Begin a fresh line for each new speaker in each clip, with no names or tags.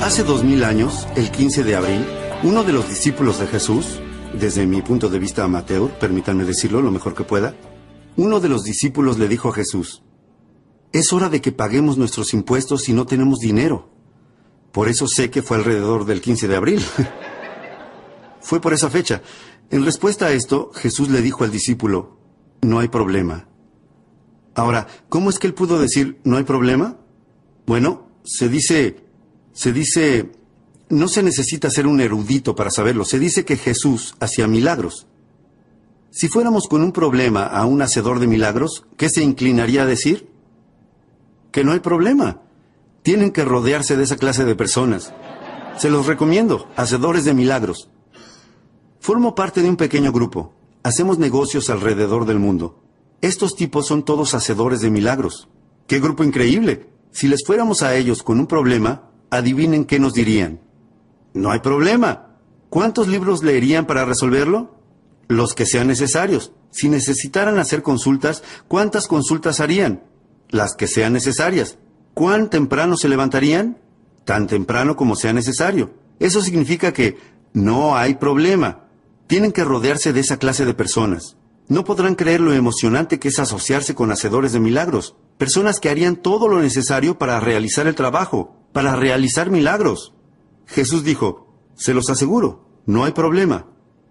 Hace 2000 años, el 15 de abril, uno de los discípulos de Jesús, desde mi punto de vista amateur, permítanme decirlo lo mejor que pueda, uno de los discípulos le dijo a Jesús: es hora de que paguemos nuestros impuestos si no tenemos dinero. Por eso sé que fue alrededor del 15 de abril. Fue por esa fecha. En respuesta a esto, Jesús le dijo al discípulo: no hay problema. Ahora, ¿cómo es que él pudo decir no hay problema? Bueno, se dice, no se necesita ser un erudito para saberlo. Se dice que Jesús hacía milagros. Si fuéramos con un problema a un hacedor de milagros, ¿qué se inclinaría a decir? Que no hay problema. Tienen que rodearse de esa clase de personas. Se los recomiendo, hacedores de milagros. Formo parte de un pequeño grupo. Hacemos negocios alrededor del mundo. Estos tipos son todos hacedores de milagros. ¡Qué grupo increíble! Si les fuéramos a ellos con un problema, adivinen qué nos dirían. No hay problema. ¿Cuántos libros leerían para resolverlo? Los que sean necesarios. Si necesitaran hacer consultas, ¿cuántas consultas harían? Las que sean necesarias. ¿Cuán temprano se levantarían? Tan temprano como sea necesario. Eso significa que no hay problema. Tienen que rodearse de esa clase de personas. No podrán creer lo emocionante que es asociarse con hacedores de milagros. Personas que harían todo lo necesario para realizar el trabajo, para realizar milagros. Jesús dijo: se los aseguro, no hay problema.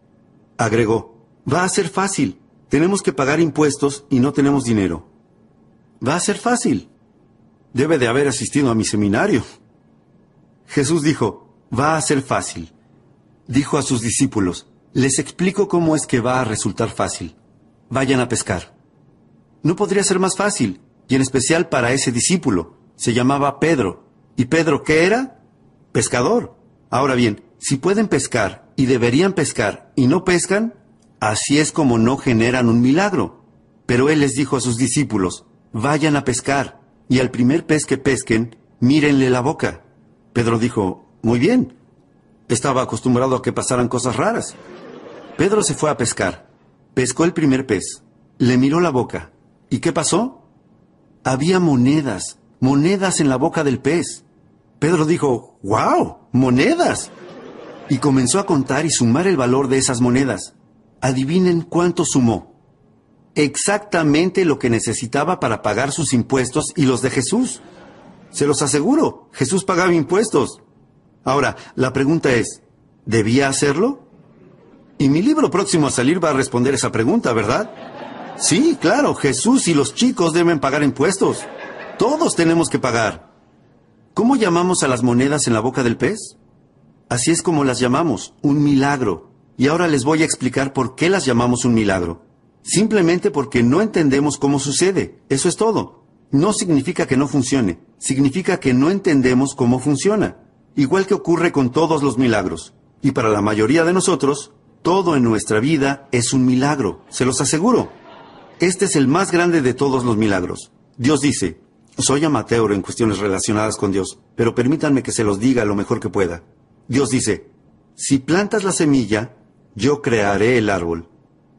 Agregó: va a ser fácil. Tenemos que pagar impuestos y no tenemos dinero. Va a ser fácil. Debe de haber asistido a mi seminario. Jesús dijo: va a ser fácil. Dijo a sus discípulos: les explico cómo es que va a resultar fácil. Vayan a pescar. No podría ser más fácil, y en especial para ese discípulo. Se llamaba Pedro. ¿Y Pedro qué era? Pescador. Ahora bien, si pueden pescar y deberían pescar y no pescan, así es como no generan un milagro. Pero él les dijo a sus discípulos: vayan a pescar, y al primer pez que pesquen, mírenle la boca. Pedro dijo: muy bien. Estaba acostumbrado a que pasaran cosas raras. Pedro se fue a pescar. Pescó el primer pez. Le miró la boca. ¿Y qué pasó? Había monedas en la boca del pez. Pedro dijo: ¡wow! ¡Monedas! Y comenzó a contar y sumar el valor de esas monedas. Adivinen cuánto sumó. Exactamente lo que necesitaba para pagar sus impuestos y los de Jesús. Se los aseguro, Jesús pagaba impuestos. Ahora, la pregunta es: ¿debía hacerlo? Y mi libro próximo a salir va a responder esa pregunta, ¿verdad? Sí, claro, Jesús y los chicos deben pagar impuestos. Todos tenemos que pagar. ¿Cómo llamamos a las monedas en la boca del pez? Así es como las llamamos, un milagro. Y ahora les voy a explicar por qué las llamamos un milagro. Simplemente porque no entendemos cómo sucede. Eso es todo. No significa que no funcione. Significa que no entendemos cómo funciona. Igual que ocurre con todos los milagros. Y para la mayoría de nosotros, todo en nuestra vida es un milagro. Se los aseguro. Este es el más grande de todos los milagros. Dios dice: soy amateur en cuestiones relacionadas con Dios, pero permítanme que se los diga lo mejor que pueda. Dios dice: si plantas la semilla, yo crearé el árbol.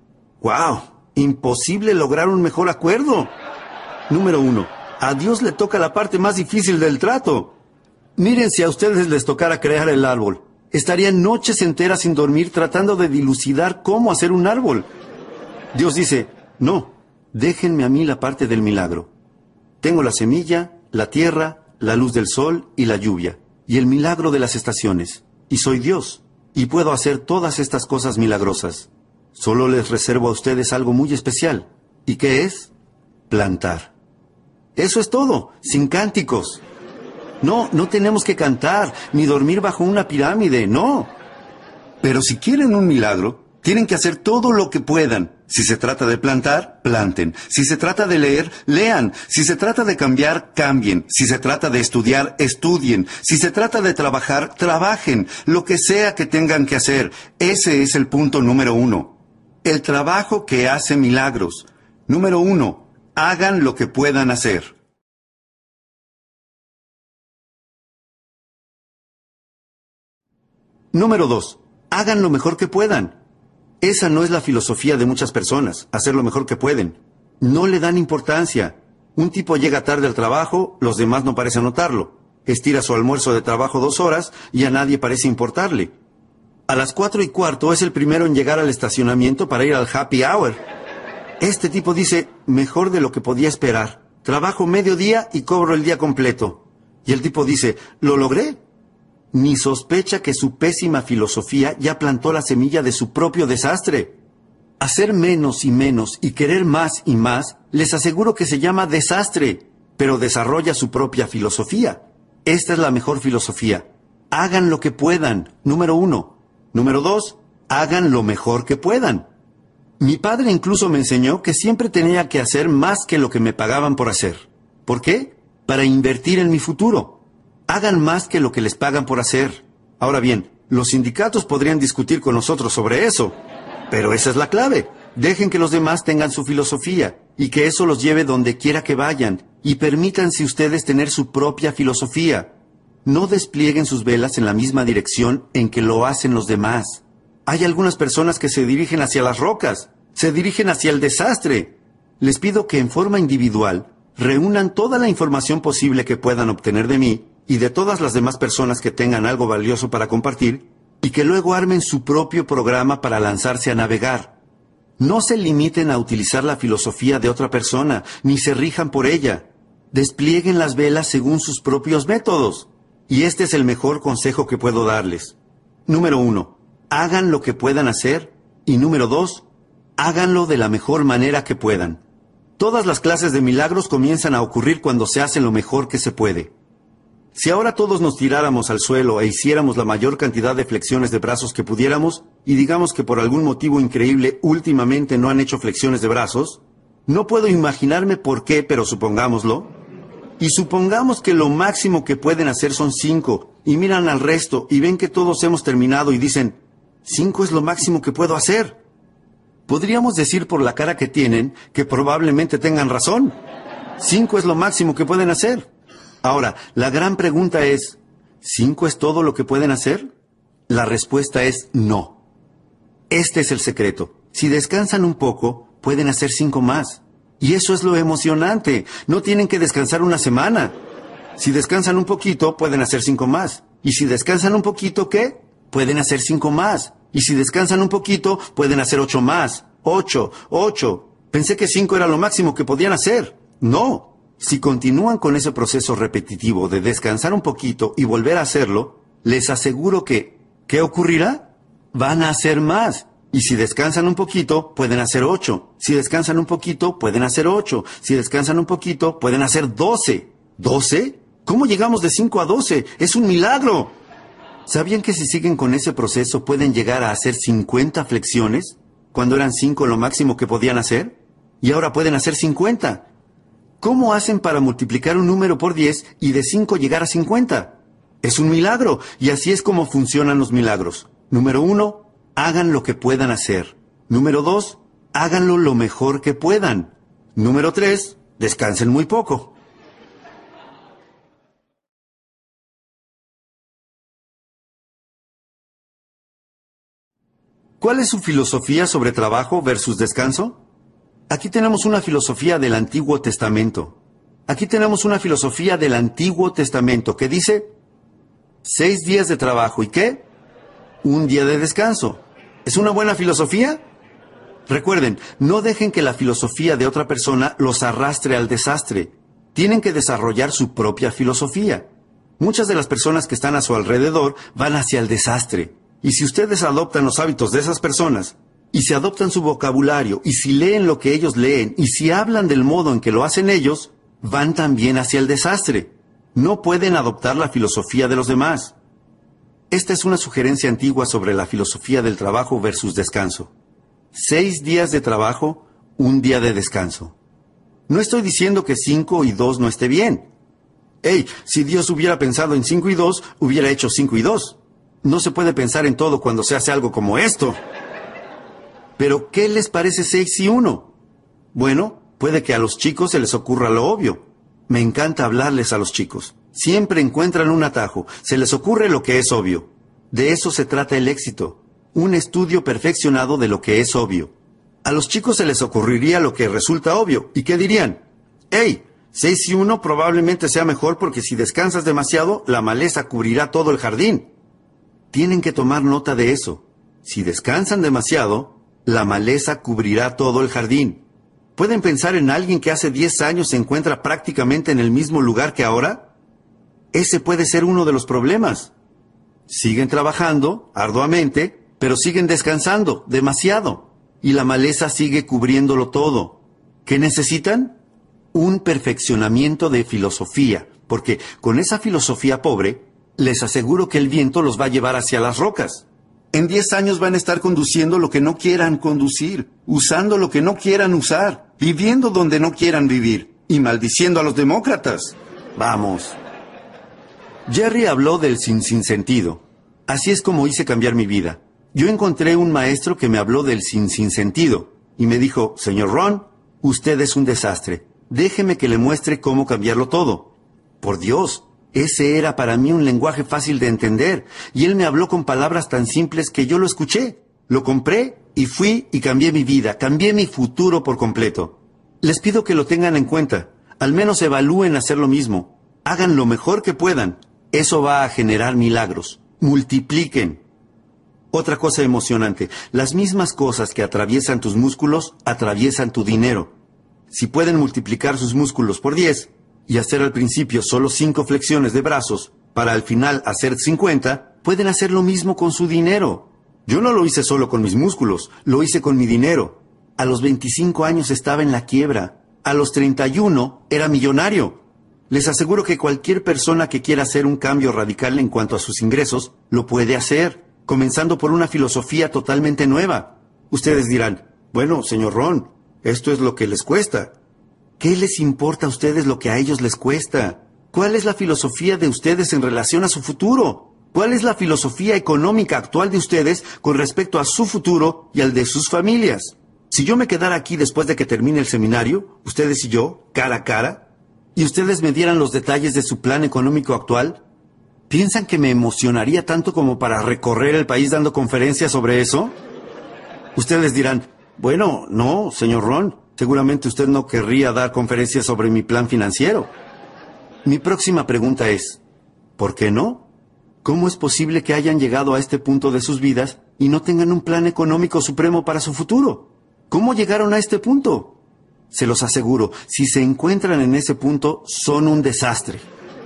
¡Wow! Imposible lograr un mejor acuerdo. Número 1. A Dios le toca la parte más difícil del trato. Miren, si a ustedes les tocara crear el árbol, estarían noches enteras sin dormir tratando de dilucidar cómo hacer un árbol. Dios dice: no, déjenme a mí la parte del milagro. Tengo la semilla, la tierra, la luz del sol y la lluvia, y el milagro de las estaciones. Y soy Dios, y puedo hacer todas estas cosas milagrosas. Solo les reservo a ustedes algo muy especial. ¿Y qué es? Plantar. Eso es todo, sin cánticos. No tenemos que cantar, ni dormir bajo una pirámide, no. Pero si quieren un milagro, tienen que hacer todo lo que puedan. Si se trata de plantar, planten. Si se trata de leer, lean. Si se trata de cambiar, cambien. Si se trata de estudiar, estudien. Si se trata de trabajar, trabajen. Lo que sea que tengan que hacer. Ese es el punto número 1. El trabajo que hace milagros. Número 1. Hagan lo que puedan hacer. Número 2. Hagan lo mejor que puedan. Esa no es la filosofía de muchas personas, hacer lo mejor que pueden. No le dan importancia. Un tipo llega tarde al trabajo, los demás no parecen notarlo. Estira su almuerzo de trabajo 2 horas y a nadie parece importarle. A las 4:15 es el primero en llegar al estacionamiento para ir al happy hour. Este tipo dice, mejor de lo que podía esperar. Trabajo medio día y cobro el día completo. Y el tipo dice, ¿lo logré? Ni sospecha que su pésima filosofía ya plantó la semilla de su propio desastre. Hacer menos y menos y querer más y más, les aseguro que se llama desastre, pero desarrolla su propia filosofía. Esta es la mejor filosofía. Hagan lo que puedan, número 1. Número 2, hagan lo mejor que puedan. Mi padre incluso me enseñó que siempre tenía que hacer más que lo que me pagaban por hacer. ¿Por qué? Para invertir en mi futuro. Hagan más que lo que les pagan por hacer. Ahora bien, los sindicatos podrían discutir con nosotros sobre eso. Pero esa es la clave. Dejen que los demás tengan su filosofía y que eso los lleve donde quiera que vayan y permítanse ustedes tener su propia filosofía. No desplieguen sus velas en la misma dirección en que lo hacen los demás. Hay algunas personas que se dirigen hacia las rocas, se dirigen hacia el desastre. Les pido que en forma individual reúnan toda la información posible que puedan obtener de mí y de todas las demás personas que tengan algo valioso para compartir y que luego armen su propio programa para lanzarse a navegar. No se limiten a utilizar la filosofía de otra persona, ni se rijan por ella. Desplieguen las velas según sus propios métodos. Y este es el mejor consejo que puedo darles. Número 1, hagan lo que puedan hacer. Y número 2, háganlo de la mejor manera que puedan. Todas las clases de milagros comienzan a ocurrir cuando se hace lo mejor que se puede. Si ahora todos nos tiráramos al suelo e hiciéramos la mayor cantidad de flexiones de brazos que pudiéramos, y digamos que por algún motivo increíble últimamente no han hecho flexiones de brazos, no puedo imaginarme por qué, pero supongámoslo, y supongamos que lo máximo que pueden hacer son 5, y miran al resto y ven que todos hemos terminado y dicen, 5 es lo máximo que puedo hacer. Podríamos decir por la cara que tienen que probablemente tengan razón. 5 es lo máximo que pueden hacer. Ahora, la gran pregunta es, ¿5 es todo lo que pueden hacer? La respuesta es no. Este es el secreto. Si descansan un poco, pueden hacer 5 más. Y eso es lo emocionante. No tienen que descansar una semana. Si descansan un poquito, pueden hacer 5 más. Y si descansan un poquito, ¿qué? Pueden hacer 5 más. Y si descansan un poquito, pueden hacer 8 más. 8. Pensé que 5 era lo máximo que podían hacer. No. Si continúan con ese proceso repetitivo de descansar un poquito y volver a hacerlo, les aseguro que, ¿qué ocurrirá? Van a hacer más. Y si descansan un poquito, pueden hacer 8. Si descansan un poquito, pueden hacer 8. Si descansan un poquito, pueden hacer 12. ¿12? ¿Cómo llegamos de 5 a 12? ¡Es un milagro! ¿Sabían que si siguen con ese proceso pueden llegar a hacer 50 flexiones? Cuando eran 5 lo máximo que podían hacer. Y ahora pueden hacer 50. ¿Cómo hacen para multiplicar un número por 10 y de 5 llegar a 50? Es un milagro, y así es como funcionan los milagros. Número 1, hagan lo que puedan hacer. Número 2, háganlo lo mejor que puedan. Número 3, descansen muy poco. ¿Cuál es su filosofía sobre trabajo versus descanso? Aquí tenemos una filosofía del Antiguo Testamento. Aquí tenemos una filosofía del Antiguo Testamento que dice 6 días de trabajo, ¿y qué? 1 día de descanso. ¿Es una buena filosofía? Recuerden, no dejen que la filosofía de otra persona los arrastre al desastre. Tienen que desarrollar su propia filosofía. Muchas de las personas que están a su alrededor van hacia el desastre. Y si ustedes adoptan los hábitos de esas personas, y si adoptan su vocabulario, y si leen lo que ellos leen, y si hablan del modo en que lo hacen ellos, van también hacia el desastre. No pueden adoptar la filosofía de los demás. Esta es una sugerencia antigua sobre la filosofía del trabajo versus descanso. 6 días de trabajo, 1 día de descanso. No estoy diciendo que 5 y 2 no esté bien. Si Dios hubiera pensado en 5 y 2, hubiera hecho 5 y 2. No se puede pensar en todo cuando se hace algo como esto. Pero, ¿qué les parece 6 y 1? Bueno, puede que a los chicos se les ocurra lo obvio. Me encanta hablarles a los chicos. Siempre encuentran un atajo. Se les ocurre lo que es obvio. De eso se trata el éxito. Un estudio perfeccionado de lo que es obvio. A los chicos se les ocurriría lo que resulta obvio. ¿Y qué dirían? 6:1 probablemente sea mejor porque si descansas demasiado, la maleza cubrirá todo el jardín. Tienen que tomar nota de eso. Si descansan demasiado, la maleza cubrirá todo el jardín. ¿Pueden pensar en alguien que hace 10 años se encuentra prácticamente en el mismo lugar que ahora? Ese puede ser uno de los problemas. Siguen trabajando arduamente, pero siguen descansando demasiado. Y la maleza sigue cubriéndolo todo. ¿Qué necesitan? Un perfeccionamiento de filosofía, porque con esa filosofía pobre, les aseguro que el viento los va a llevar hacia las rocas. En 10 años van a estar conduciendo lo que no quieran conducir, usando lo que no quieran usar, viviendo donde no quieran vivir, y maldiciendo a los demócratas. Vamos. Jerry habló del sinsentido. Así es como hice cambiar mi vida. Yo encontré un maestro que me habló del sinsentido, y me dijo, señor Ron, usted es un desastre. Déjeme que le muestre cómo cambiarlo todo. Por Dios, ese era para mí un lenguaje fácil de entender, y él me habló con palabras tan simples que yo lo escuché. Lo compré y fui y cambié mi vida, cambié mi futuro por completo. Les pido que lo tengan en cuenta, al menos evalúen hacer lo mismo. Hagan lo mejor que puedan. Eso va a generar milagros. Multipliquen. Otra cosa emocionante, las mismas cosas que atraviesan tus músculos, atraviesan tu dinero. Si pueden multiplicar sus músculos por 10 y hacer al principio solo 5 flexiones de brazos, para al final hacer 50, pueden hacer lo mismo con su dinero. Yo no lo hice solo con mis músculos, lo hice con mi dinero. A los 25 años estaba en la quiebra. A los 31 era millonario. Les aseguro que cualquier persona que quiera hacer un cambio radical en cuanto a sus ingresos, lo puede hacer, comenzando por una filosofía totalmente nueva. Ustedes dirán, bueno, señor Ron, esto es lo que les cuesta. ¿Qué les importa a ustedes lo que a ellos les cuesta? ¿Cuál es la filosofía de ustedes en relación a su futuro? ¿Cuál es la filosofía económica actual de ustedes con respecto a su futuro y al de sus familias? Si yo me quedara aquí después de que termine el seminario, ustedes y yo, cara a cara, y ustedes me dieran los detalles de su plan económico actual, ¿piensan que me emocionaría tanto como para recorrer el país dando conferencias sobre eso? Ustedes dirán, bueno, no, señor Ron, seguramente usted no querría dar conferencias sobre mi plan financiero. Mi próxima pregunta es, ¿por qué no? ¿Cómo es posible que hayan llegado a este punto de sus vidas y no tengan un plan económico supremo para su futuro? ¿Cómo llegaron a este punto? Se los aseguro, si se encuentran en ese punto, son un desastre.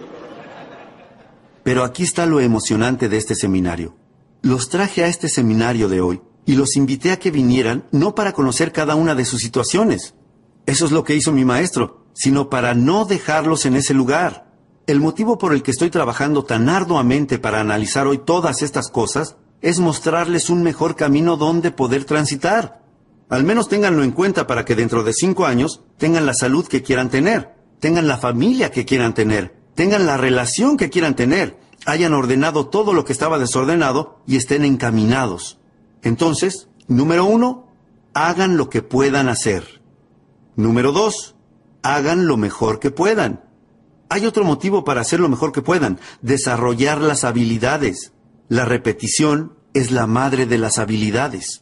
Pero aquí está lo emocionante de este seminario. Los traje a este seminario de hoy y los invité a que vinieran no para conocer cada una de sus situaciones. Eso es lo que hizo mi maestro, sino para no dejarlos en ese lugar. El motivo por el que estoy trabajando tan arduamente para analizar hoy todas estas cosas es mostrarles un mejor camino donde poder transitar. Al menos ténganlo en cuenta para que dentro de 5 años tengan la salud que quieran tener, tengan la familia que quieran tener, tengan la relación que quieran tener, hayan ordenado todo lo que estaba desordenado y estén encaminados. Entonces, número 1, hagan lo que puedan hacer. Número 2, hagan lo mejor que puedan. Hay otro motivo para hacer lo mejor que puedan, desarrollar las habilidades. La repetición es la madre de las habilidades.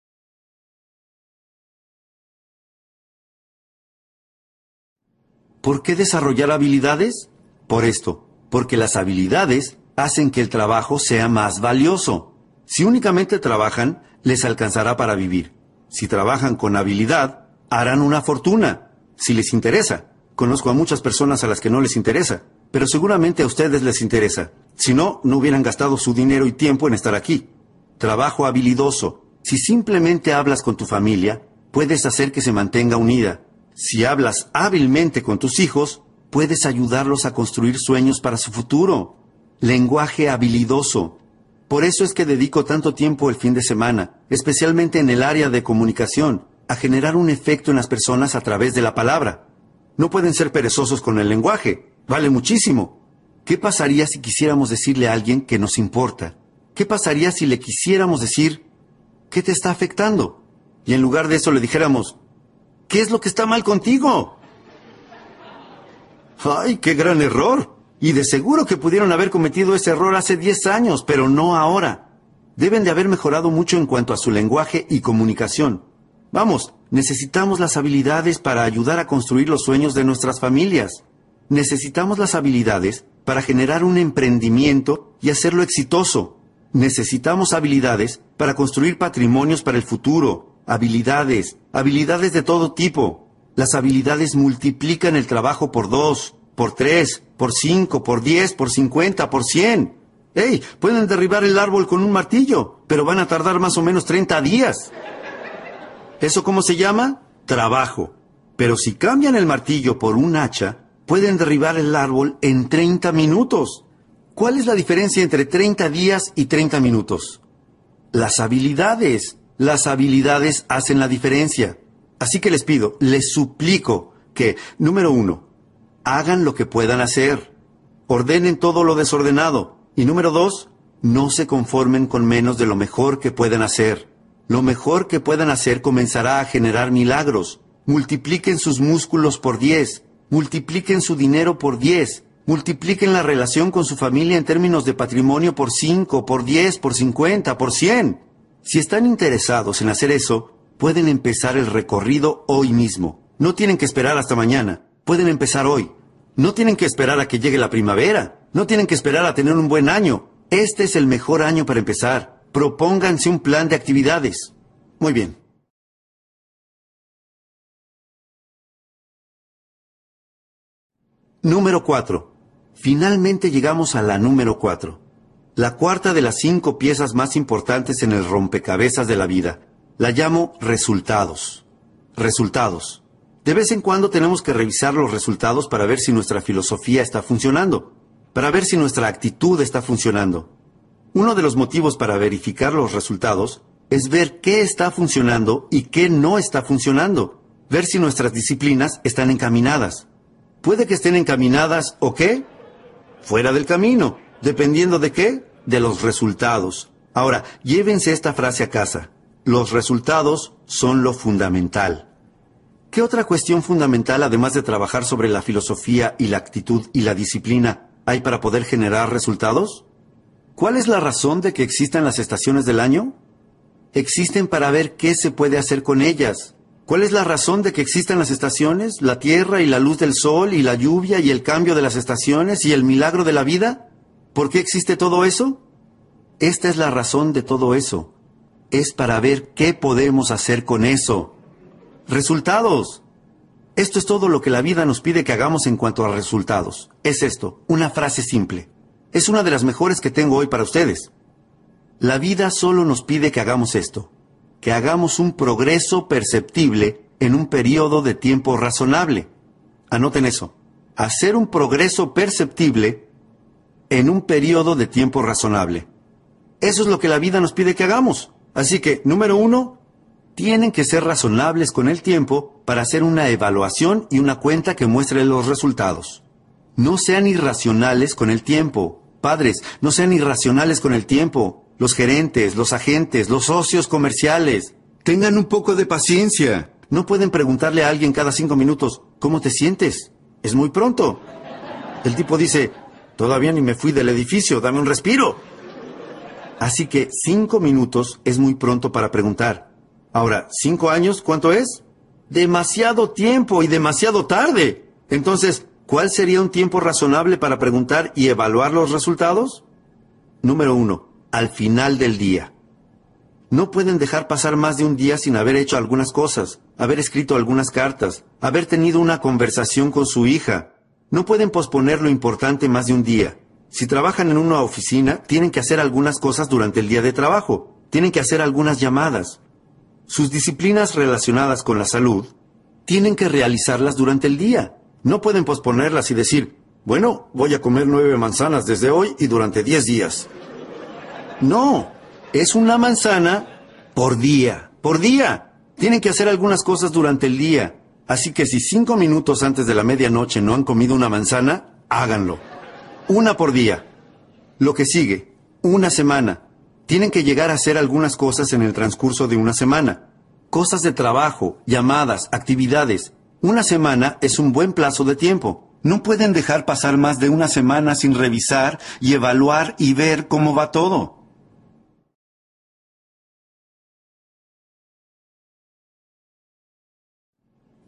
¿Por qué desarrollar habilidades? Por esto, porque las habilidades hacen que el trabajo sea más valioso. Si únicamente trabajan, les alcanzará para vivir. Si trabajan con habilidad, harán una fortuna, si les interesa. Conozco a muchas personas a las que no les interesa, pero seguramente a ustedes les interesa. Si no, no hubieran gastado su dinero y tiempo en estar aquí. Trabajo habilidoso. Si simplemente hablas con tu familia, puedes hacer que se mantenga unida. Si hablas hábilmente con tus hijos, puedes ayudarlos a construir sueños para su futuro. Lenguaje habilidoso. Por eso es que dedico tanto tiempo el fin de semana, especialmente en el área de comunicación, a generar un efecto en las personas a través de la palabra. No pueden ser perezosos con el lenguaje. Vale muchísimo. ¿Qué pasaría si quisiéramos decirle a alguien que nos importa? ¿Qué pasaría si le quisiéramos decir, ¿qué te está afectando? Y en lugar de eso le dijéramos, ¿qué es lo que está mal contigo? ¡Ay, qué gran error! Y de seguro que pudieron haber cometido ese error hace 10 años, pero no ahora. Deben de haber mejorado mucho en cuanto a su lenguaje y comunicación. Vamos, necesitamos las habilidades para ayudar a construir los sueños de nuestras familias. Necesitamos las habilidades para generar un emprendimiento y hacerlo exitoso. Necesitamos habilidades para construir patrimonios para el futuro. Habilidades de todo tipo. Las habilidades multiplican el trabajo por 2, por 3, por 5, por 10, por 50, por 100. ¡Ey! Pueden derribar el árbol con un martillo, pero van a tardar más o menos 30 días. ¿Eso cómo se llama? Trabajo. Pero si cambian el martillo por un hacha, pueden derribar el árbol en 30 minutos. ¿Cuál es la diferencia entre 30 días y 30 minutos? Las habilidades. Las habilidades hacen la diferencia. Así que les pido, les suplico que, número 1, hagan lo que puedan hacer. Ordenen todo lo desordenado. Y número 2, no se conformen con menos de lo mejor que puedan hacer. Lo mejor que puedan hacer comenzará a generar milagros. Multipliquen sus músculos por 10. Multipliquen su dinero por 10. Multipliquen la relación con su familia en términos de patrimonio por 5, por 10, por 50, por 100. Si están interesados en hacer eso, pueden empezar el recorrido hoy mismo. No tienen que esperar hasta mañana. Pueden empezar hoy. No tienen que esperar a que llegue la primavera. No tienen que esperar a tener un buen año. Este es el mejor año para empezar. Propónganse un plan de actividades. Muy bien. Número 4. Finalmente llegamos a la número 4. La cuarta de las 5 piezas más importantes en el rompecabezas de la vida. La llamo resultados. Resultados. De vez en cuando tenemos que revisar los resultados para ver si nuestra filosofía está funcionando, para ver si nuestra actitud está funcionando. Uno de los motivos para verificar los resultados es ver qué está funcionando y qué no está funcionando, ver si nuestras disciplinas están encaminadas. Puede que estén encaminadas o qué, fuera del camino, dependiendo de qué, de los resultados. Ahora, llévense esta frase a casa. Los resultados son lo fundamental. ¿Qué otra cuestión fundamental, además de trabajar sobre la filosofía y la actitud y la disciplina, hay para poder generar resultados? ¿Cuál es la razón de que existan las estaciones del año? Existen para ver qué se puede hacer con ellas. ¿Cuál es la razón de que existan las estaciones, la tierra y la luz del sol y la lluvia y el cambio de las estaciones y el milagro de la vida? ¿Por qué existe todo eso? Esta es la razón de todo eso. Es para ver qué podemos hacer con eso. Resultados. Esto es todo lo que la vida nos pide que hagamos en cuanto a resultados. Es esto, una frase simple. Es una de las mejores que tengo hoy para ustedes. La vida solo nos pide que hagamos esto, que hagamos un progreso perceptible en un periodo de tiempo razonable. Anoten eso. Hacer un progreso perceptible en un periodo de tiempo razonable. Eso es lo que la vida nos pide que hagamos. Así que, número 1, tienen que ser razonables con el tiempo para hacer una evaluación y una cuenta que muestre los resultados. No sean irracionales con el tiempo. Padres, no sean irracionales con el tiempo. Los gerentes, los agentes, los socios comerciales. Tengan un poco de paciencia. No pueden preguntarle a alguien cada 5 minutos, ¿cómo te sientes? Es muy pronto. El tipo dice, todavía ni me fui del edificio, dame un respiro. Así que 5 minutos es muy pronto para preguntar. Ahora, 5 años, ¿cuánto es? Demasiado tiempo y demasiado tarde. Entonces, ¿cuál sería un tiempo razonable para preguntar y evaluar los resultados? Número 1, al final del día. No pueden dejar pasar más de un día sin haber hecho algunas cosas, haber escrito algunas cartas, haber tenido una conversación con su hija. No pueden posponer lo importante más de un día. Si trabajan en una oficina, tienen que hacer algunas cosas durante el día de trabajo. Tienen que hacer algunas llamadas. Sus disciplinas relacionadas con la salud, tienen que realizarlas durante el día. No pueden posponerlas y decir, bueno, voy a comer 9 manzanas desde hoy y durante 10 días. No, es una manzana por día, por día. Tienen que hacer algunas cosas durante el día. Así que si 5 minutos antes de la medianoche no han comido una manzana, háganlo. Una por día. Lo que sigue, una semana. Tienen que llegar a hacer algunas cosas en el transcurso de una semana. Cosas de trabajo, llamadas, actividades. Una semana es un buen plazo de tiempo. No pueden dejar pasar más de una semana sin revisar y evaluar y ver cómo va todo.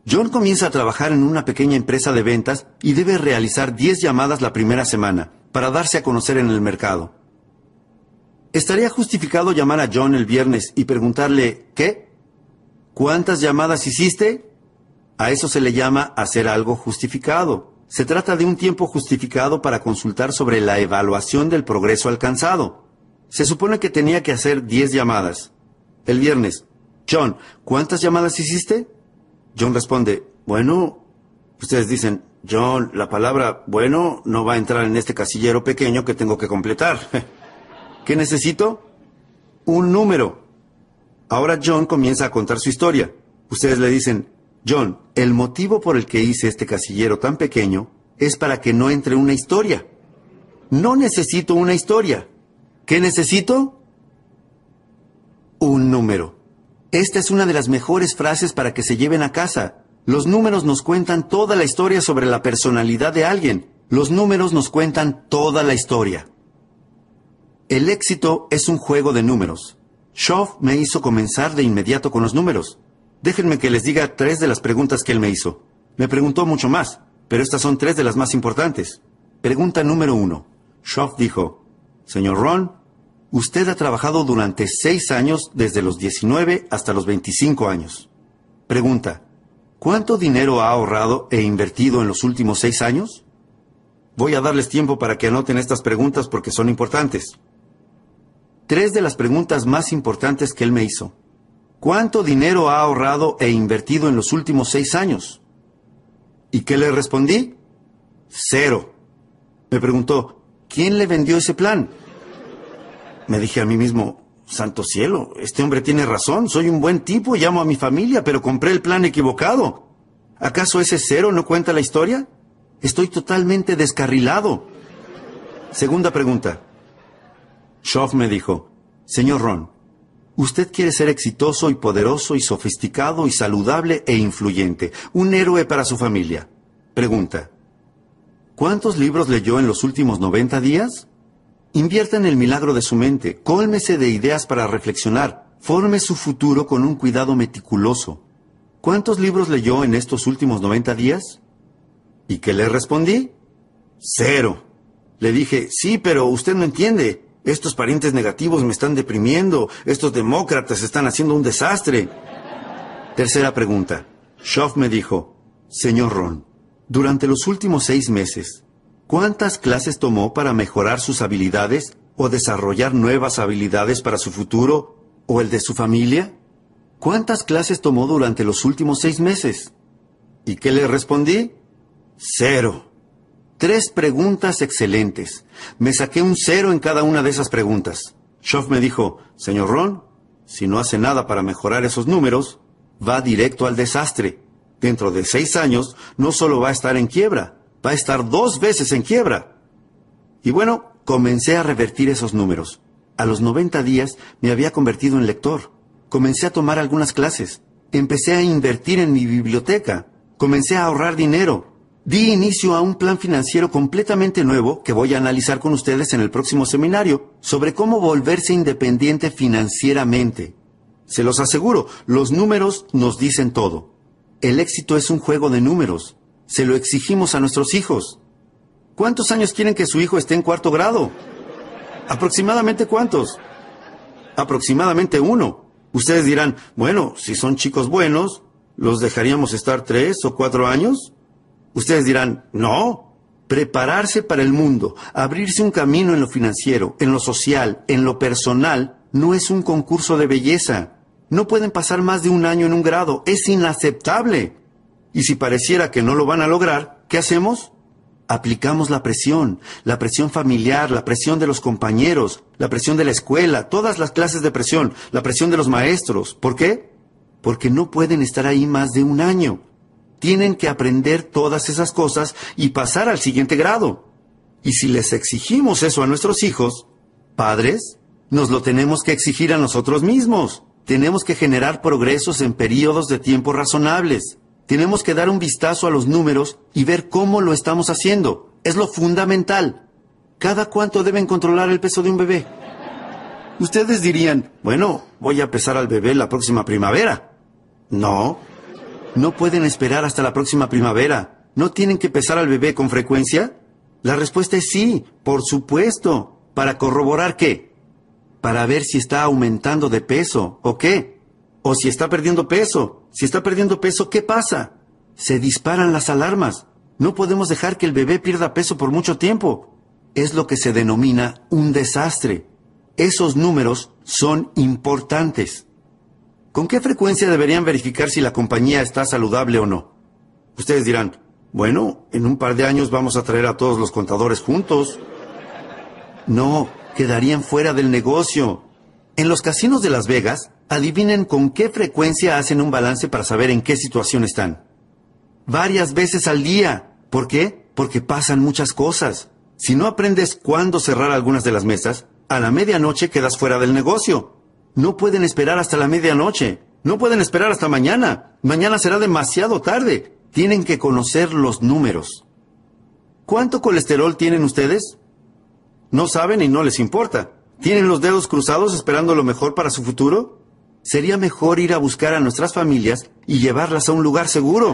John comienza a trabajar en una pequeña empresa de ventas y debe realizar 10 llamadas la primera semana para darse a conocer en el mercado. ¿Estaría justificado llamar a John el viernes y preguntarle, ¿qué? ¿Cuántas llamadas hiciste? A eso se le llama hacer algo justificado. Se trata de un tiempo justificado para consultar sobre la evaluación del progreso alcanzado. Se supone que tenía que hacer 10 llamadas. El viernes, John, ¿cuántas llamadas hiciste? John responde, bueno, ustedes dicen, John, la palabra bueno no va a entrar en este casillero pequeño que tengo que completar. ¿Qué necesito? Un número. Ahora John comienza a contar su historia. Ustedes le dicen, John, el motivo por el que hice este casillero tan pequeño es para que no entre una historia. No necesito una historia. ¿Qué necesito? Un número. Esta es una de las mejores frases para que se lleven a casa. Los números nos cuentan toda la historia sobre la personalidad de alguien. Los números nos cuentan toda la historia. El éxito es un juego de números. Schoff me hizo comenzar de inmediato con los números. Déjenme que les diga 3 de las preguntas que él me hizo. Me preguntó mucho más, pero estas son 3 de las más importantes. Pregunta número 1. Schoff dijo, Señor Ron, usted ha trabajado durante 6 años desde los 19 hasta los 25 años. Pregunta, ¿cuánto dinero ha ahorrado e invertido en los últimos 6 años? Voy a darles tiempo para que anoten estas preguntas porque son importantes. 3 de las preguntas más importantes que él me hizo. ¿Cuánto dinero ha ahorrado e invertido en los últimos 6 años? ¿Y qué le respondí? 0. Me preguntó, ¿quién le vendió ese plan? Me dije a mí mismo, santo cielo, este hombre tiene razón, soy un buen tipo y amo a mi familia, pero compré el plan equivocado. ¿Acaso ese 0 no cuenta la historia? Estoy totalmente descarrilado. Segunda pregunta. Schoff me dijo, Señor Ron, usted quiere ser exitoso y poderoso y sofisticado y saludable e influyente, un héroe para su familia. Pregunta, ¿cuántos libros leyó en los últimos 90 días? Invierta en el milagro de su mente, cólmese de ideas para reflexionar, forme su futuro con un cuidado meticuloso. ¿Cuántos libros leyó en estos últimos 90 días? ¿Y qué le respondí? 0. Le dije, sí, pero usted no entiende. Estos parientes negativos me están deprimiendo. Estos demócratas están haciendo un desastre. Tercera pregunta. Schoff me dijo, Señor Ron, durante los últimos 6 meses, ¿cuántas clases tomó para mejorar sus habilidades o desarrollar nuevas habilidades para su futuro o el de su familia? ¿Cuántas clases tomó durante los últimos 6 meses? ¿Y qué le respondí? 0. 3 preguntas excelentes. Me saqué un 0 en cada una de esas preguntas. Schoff me dijo, Señor Ron, si no hace nada para mejorar esos números, va directo al desastre. Dentro de 6 años, no solo va a estar en quiebra, va a estar 2 veces en quiebra. Y bueno, comencé a revertir esos números. A los 90 días me había convertido en lector. Comencé a tomar algunas clases. Empecé a invertir en mi biblioteca. Comencé a ahorrar dinero. Di inicio a un plan financiero completamente nuevo que voy a analizar con ustedes en el próximo seminario sobre cómo volverse independiente financieramente. Se los aseguro, los números nos dicen todo. El éxito es un juego de números. Se lo exigimos a nuestros hijos. ¿Cuántos años quieren que su hijo esté en 4º grado? ¿Aproximadamente cuántos? Aproximadamente 1. Ustedes dirán, bueno, si son chicos buenos, ¿los dejaríamos estar 3 o 4 años? Ustedes dirán, no. Prepararse para el mundo, abrirse un camino en lo financiero, en lo social, en lo personal, no es un concurso de belleza. No pueden pasar más de 1 año en un grado. Es inaceptable. Y si pareciera que no lo van a lograr, ¿qué hacemos? Aplicamos la presión familiar, la presión de los compañeros, la presión de la escuela, todas las clases de presión, la presión de los maestros. ¿Por qué? Porque no pueden estar ahí más de 1 año. Tienen que aprender todas esas cosas y pasar al siguiente grado. Y si les exigimos eso a nuestros hijos, padres, nos lo tenemos que exigir a nosotros mismos. Tenemos que generar progresos en periodos de tiempo razonables. Tenemos que dar un vistazo a los números y ver cómo lo estamos haciendo. Es lo fundamental. ¿Cada cuánto deben controlar el peso de un bebé? Ustedes dirían, bueno, voy a pesar al bebé la próxima primavera. No. ¿No pueden esperar hasta la próxima primavera? ¿No tienen que pesar al bebé con frecuencia? La respuesta es sí, por supuesto. ¿Para corroborar qué? Para ver si está aumentando de peso, ¿o qué? O si está perdiendo peso. Si está perdiendo peso, ¿qué pasa? Se disparan las alarmas. No podemos dejar que el bebé pierda peso por mucho tiempo. Es lo que se denomina un desastre. Esos números son importantes. ¿Con qué frecuencia deberían verificar si la compañía está saludable o no? Ustedes dirán, bueno, en un par de años vamos a traer a todos los contadores juntos. No, quedarían fuera del negocio. En los casinos de Las Vegas, adivinen con qué frecuencia hacen un balance para saber en qué situación están. Varias veces al día. ¿Por qué? Porque pasan muchas cosas. Si no aprendes cuándo cerrar algunas de las mesas, a la medianoche quedas fuera del negocio. No pueden esperar hasta la medianoche. No pueden esperar hasta mañana. Mañana será demasiado tarde. Tienen que conocer los números. ¿Cuánto colesterol tienen ustedes? No saben y no les importa. ¿Tienen los dedos cruzados esperando lo mejor para su futuro? Sería mejor ir a buscar a nuestras familias y llevarlas a un lugar seguro.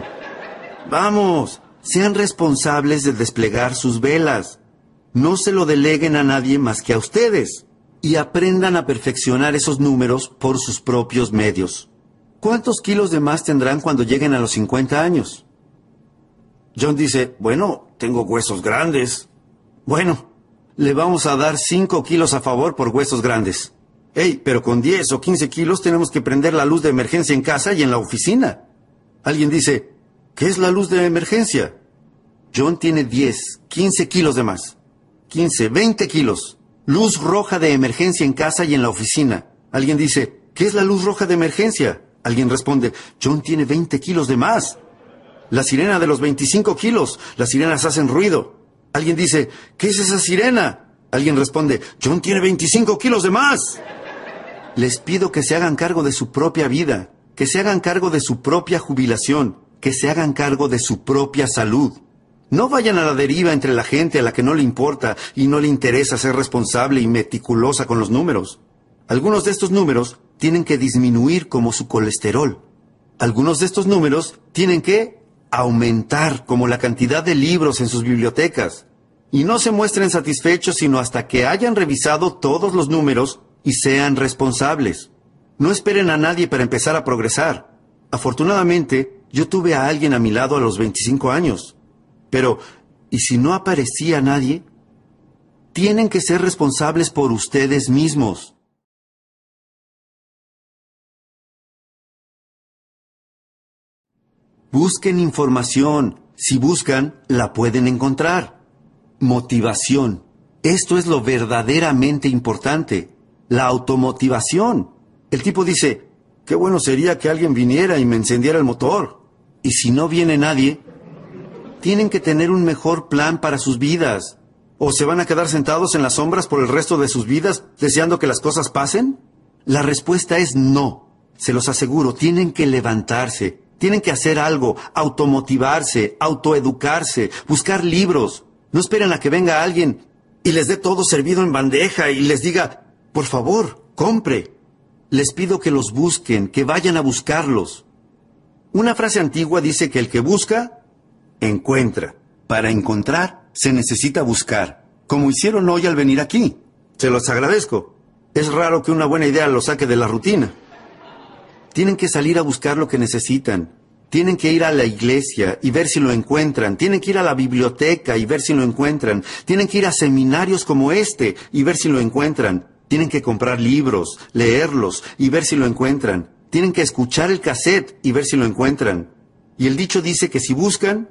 Vamos, sean responsables de desplegar sus velas. No se lo deleguen a nadie más que a ustedes. Y aprendan a perfeccionar esos números por sus propios medios. ¿Cuántos kilos de más tendrán cuando lleguen a los 50 años? John dice, bueno, tengo huesos grandes. Bueno, le vamos a dar 5 kilos a favor por huesos grandes. Hey, pero con 10 o 15 kilos tenemos que prender la luz de emergencia en casa y en la oficina. Alguien dice, ¿qué es la luz de emergencia? John tiene 10, 15 kilos de más. 15, 20 kilos. Luz roja de emergencia en casa y en la oficina. Alguien dice, ¿qué es la luz roja de emergencia? Alguien responde, John tiene 20 kilos de más. La sirena de los 25 kilos. Las sirenas hacen ruido. Alguien dice, ¿qué es esa sirena? Alguien responde, John tiene 25 kilos de más. Les pido que se hagan cargo de su propia vida, que se hagan cargo de su propia jubilación, que se hagan cargo de su propia salud. No vayan a la deriva entre la gente a la que no le importa y no le interesa ser responsable y meticulosa con los números. Algunos de estos números tienen que disminuir como su colesterol. Algunos de estos números tienen que aumentar como la cantidad de libros en sus bibliotecas. Y no se muestren satisfechos sino hasta que hayan revisado todos los números y sean responsables. No esperen a nadie para empezar a progresar. Afortunadamente, yo tuve a alguien a mi lado a los 25 años. Pero, ¿y si no aparecía nadie? Tienen que ser responsables por ustedes mismos. Busquen información. Si buscan, la pueden encontrar. Motivación. Esto es lo verdaderamente importante. La automotivación. El tipo dice, qué bueno sería que alguien viniera y me encendiera el motor. Y si no viene nadie, tienen que tener un mejor plan para sus vidas. ¿O se van a quedar sentados en las sombras por el resto de sus vidas deseando que las cosas pasen? La respuesta es no. Se los aseguro, tienen que levantarse. Tienen que hacer algo, automotivarse, autoeducarse, buscar libros. No esperen a que venga alguien y les dé todo servido en bandeja y les diga, por favor, compre. Les pido que los busquen, que vayan a buscarlos. Una frase antigua dice que el que busca, encuentra. Para encontrar, se necesita buscar, como hicieron hoy al venir aquí. Se los agradezco. Es raro que una buena idea los saque de la rutina. Tienen que salir a buscar lo que necesitan. Tienen que ir a la iglesia y ver si lo encuentran. Tienen que ir a la biblioteca y ver si lo encuentran. Tienen que ir a seminarios como este y ver si lo encuentran. Tienen que comprar libros, leerlos y ver si lo encuentran. Tienen que escuchar el cassette y ver si lo encuentran. Y el dicho dice que si buscan,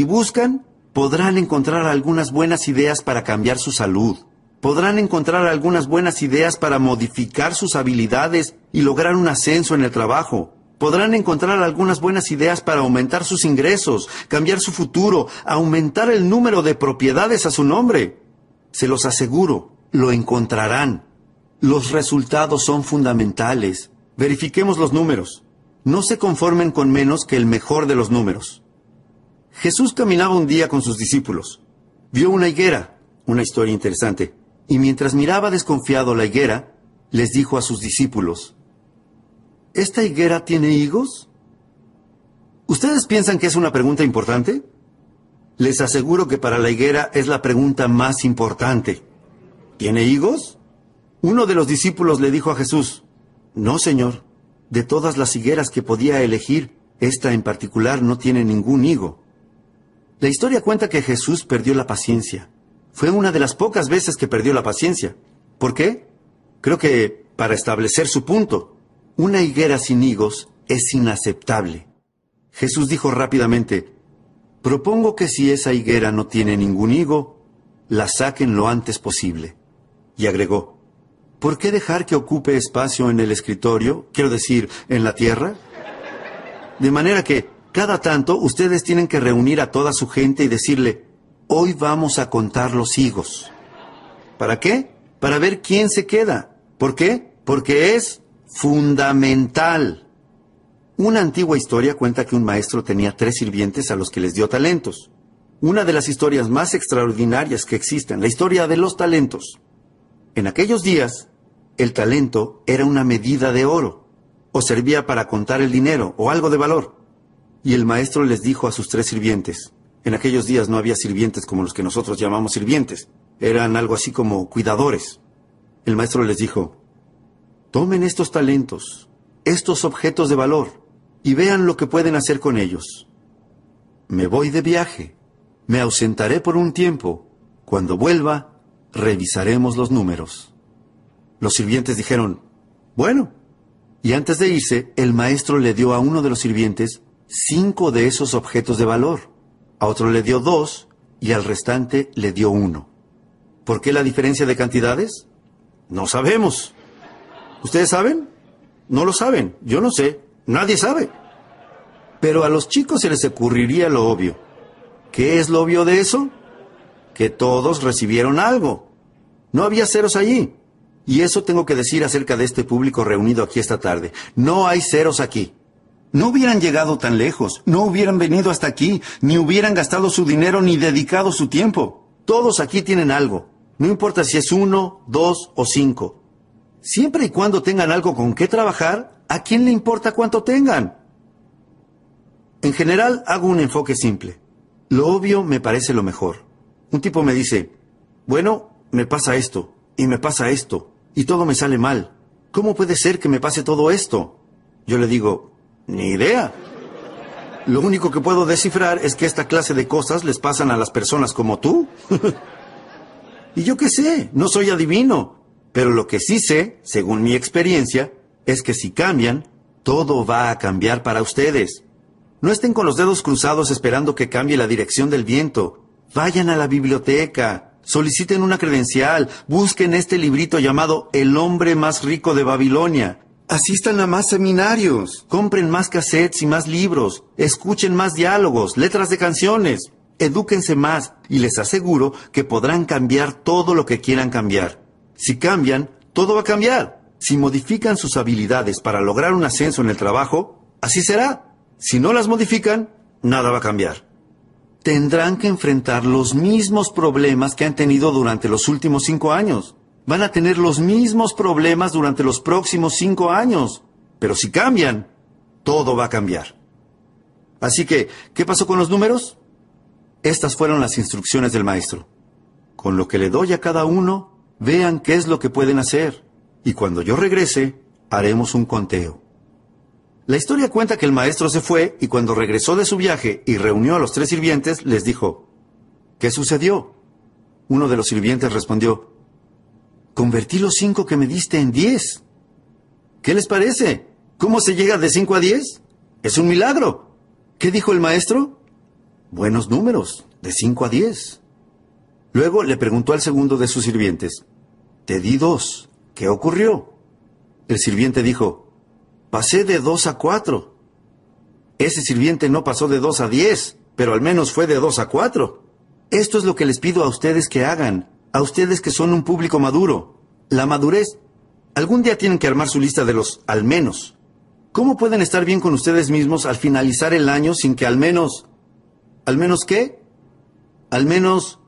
podrán encontrar algunas buenas ideas para cambiar su salud. Podrán encontrar algunas buenas ideas para modificar sus habilidades y lograr un ascenso en el trabajo. Podrán encontrar algunas buenas ideas para aumentar sus ingresos, cambiar su futuro, aumentar el número de propiedades a su nombre. Se los aseguro, lo encontrarán. Los resultados son fundamentales. Verifiquemos los números. No se conformen con menos que el mejor de los números. Jesús caminaba un día con sus discípulos. Vio una higuera, una historia interesante. Y mientras miraba desconfiado la higuera, les dijo a sus discípulos, ¿esta higuera tiene higos? ¿Ustedes piensan que es una pregunta importante? Les aseguro que para la higuera es la pregunta más importante. ¿Tiene higos? Uno de los discípulos le dijo a Jesús, no, Señor. De todas las higueras que podía elegir, esta en particular no tiene ningún higo. La historia cuenta que Jesús perdió la paciencia. Fue una de las pocas veces que perdió la paciencia. ¿Por qué? Creo que para establecer su punto. Una higuera sin higos es inaceptable. Jesús dijo rápidamente, propongo que si esa higuera no tiene ningún higo, la saquen lo antes posible. Y agregó, ¿por qué dejar que ocupe espacio en el escritorio, quiero decir, en la tierra? De manera que, cada tanto, ustedes tienen que reunir a toda su gente y decirle, hoy vamos a contar los higos. ¿Para qué? Para ver quién se queda. ¿Por qué? Porque es fundamental. Una antigua historia cuenta que un maestro tenía 3 sirvientes a los que les dio talentos. Una de las historias más extraordinarias que existen, la historia de los talentos. En aquellos días, el talento era una medida de oro, o servía para contar el dinero, o algo de valor. Y el maestro les dijo a sus 3 sirvientes, en aquellos días no había sirvientes como los que nosotros llamamos sirvientes, eran algo así como cuidadores. El maestro les dijo, tomen estos talentos, estos objetos de valor, y vean lo que pueden hacer con ellos. Me voy de viaje, me ausentaré por un tiempo. Cuando vuelva, revisaremos los números. Los sirvientes dijeron, bueno. Y antes de irse, el maestro le dio a uno de los sirvientes 5 de esos objetos de valor. A otro le dio 2 y al restante le dio 1. ¿Por qué la diferencia de cantidades? No sabemos. ¿Ustedes saben? No lo saben. Yo no sé. Nadie sabe. Pero a los chicos se les ocurriría lo obvio. ¿Qué es lo obvio de eso? Que todos recibieron algo. No había ceros allí. Y eso tengo que decir acerca de este público reunido aquí esta tarde. No hay ceros aquí. No hubieran llegado tan lejos, no hubieran venido hasta aquí, ni hubieran gastado su dinero ni dedicado su tiempo. Todos aquí tienen algo. No importa si es 1, 2 o 5. Siempre y cuando tengan algo con qué trabajar, ¿a quién le importa cuánto tengan? En general, hago un enfoque simple. Lo obvio me parece lo mejor. Un tipo me dice, bueno, me pasa esto, y me pasa esto, y todo me sale mal. ¿Cómo puede ser que me pase todo esto? Yo le digo, ni idea. Lo único que puedo descifrar es que esta clase de cosas les pasan a las personas como tú. Y yo qué sé, no soy adivino. Pero lo que sí sé, según mi experiencia, es que si cambian, todo va a cambiar para ustedes. No estén con los dedos cruzados esperando que cambie la dirección del viento. Vayan a la biblioteca, soliciten una credencial, busquen este librito llamado El hombre más rico de Babilonia. Asistan a más seminarios, compren más cassettes y más libros, escuchen más diálogos, letras de canciones, edúquense más y les aseguro que podrán cambiar todo lo que quieran cambiar. Si cambian, todo va a cambiar. Si modifican sus habilidades para lograr un ascenso en el trabajo, así será. Si no las modifican, nada va a cambiar. Tendrán que enfrentar los mismos problemas que han tenido durante los últimos 5 años. Van a tener los mismos problemas durante los próximos 5 años. Pero si cambian, todo va a cambiar. Así que, ¿qué pasó con los números? Estas fueron las instrucciones del maestro. Con lo que le doy a cada uno, vean qué es lo que pueden hacer. Y cuando yo regrese, haremos un conteo. La historia cuenta que el maestro se fue y cuando regresó de su viaje y reunió a los 3 sirvientes, les dijo, ¿qué sucedió? Uno de los sirvientes respondió, convertí los 5 que me diste en 10. ¿Qué les parece? ¿Cómo se llega de 5 a 10? Es un milagro. ¿Qué dijo el maestro? Buenos números, de 5 a 10. Luego le preguntó al segundo de sus sirvientes, te di 2. ¿Qué ocurrió? El sirviente dijo, pasé de 2 a 4. Ese sirviente no pasó de 2 a 10, pero al menos fue de 2 a 4. Esto es lo que les pido a ustedes que hagan, a ustedes que son un público maduro. La madurez. Algún día tienen que armar su lista de los al menos. ¿Cómo pueden estar bien con ustedes mismos al finalizar el año sin que al menos... ¿Al menos qué? Al menos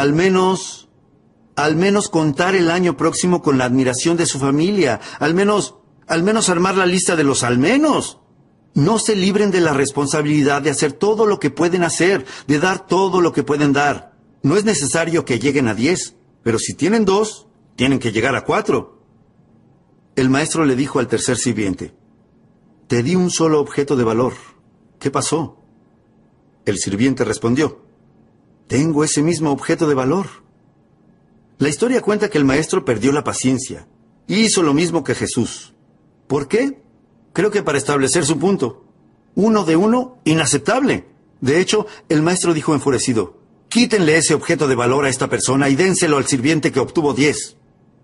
contar el año próximo con la admiración de su familia. Al menos armar la lista de los al menos. No se libren de la responsabilidad de hacer todo lo que pueden hacer, de dar todo lo que pueden dar. No es necesario que lleguen a 10, pero si tienen 2, tienen que llegar a 4. El maestro le dijo al tercer sirviente: te di un solo objeto de valor. ¿Qué pasó? El sirviente respondió: tengo ese mismo objeto de valor. La historia cuenta que el maestro perdió la paciencia y hizo lo mismo que Jesús. ¿Por qué? Creo que para establecer su punto. 1 de 1, inaceptable. De hecho, el maestro dijo enfurecido: quítenle ese objeto de valor a esta persona y dénselo al sirviente que obtuvo 10.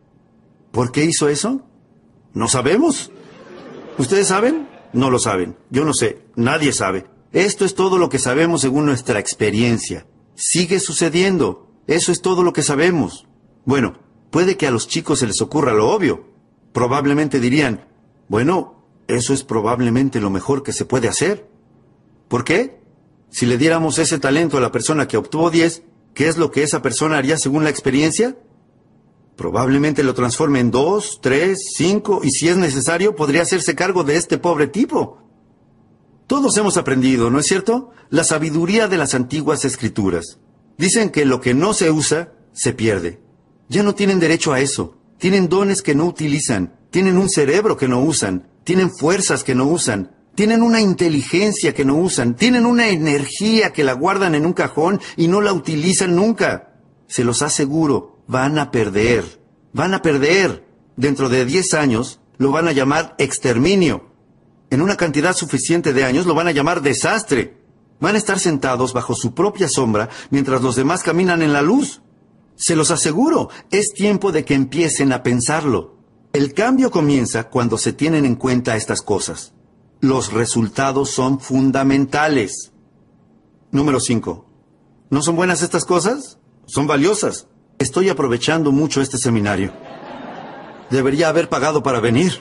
¿Por qué hizo eso? No sabemos. ¿Ustedes saben? No lo saben. Yo no sé. Nadie sabe. Esto es todo lo que sabemos según nuestra experiencia. Sigue sucediendo. Eso es todo lo que sabemos. Bueno, puede que a los chicos se les ocurra lo obvio. Probablemente dirían: bueno, eso es probablemente lo mejor que se puede hacer. ¿Por qué? Si le diéramos ese talento a la persona que obtuvo 10, ¿qué es lo que esa persona haría según la experiencia? Probablemente lo transforme en 2, 3, 5 y si es necesario podría hacerse cargo de este pobre tipo. Todos hemos aprendido, ¿no es cierto? La sabiduría de las antiguas escrituras. Dicen que lo que no se usa, se pierde. Ya no tienen derecho a eso. Tienen dones que no utilizan. Tienen un cerebro que no usan. Tienen fuerzas que no usan. Tienen una inteligencia que no usan. Tienen una energía que la guardan en un cajón y no la utilizan nunca. Se los aseguro, van a perder. Van a perder. Dentro de 10 años lo van a llamar exterminio. En una cantidad suficiente de años lo van a llamar desastre. Van a estar sentados bajo su propia sombra mientras los demás caminan en la luz. Se los aseguro, es tiempo de que empiecen a pensarlo. El cambio comienza cuando se tienen en cuenta estas cosas. Los resultados son fundamentales. Número 5. ¿No son buenas estas cosas? Son valiosas. Estoy aprovechando mucho este seminario. Debería haber pagado para venir.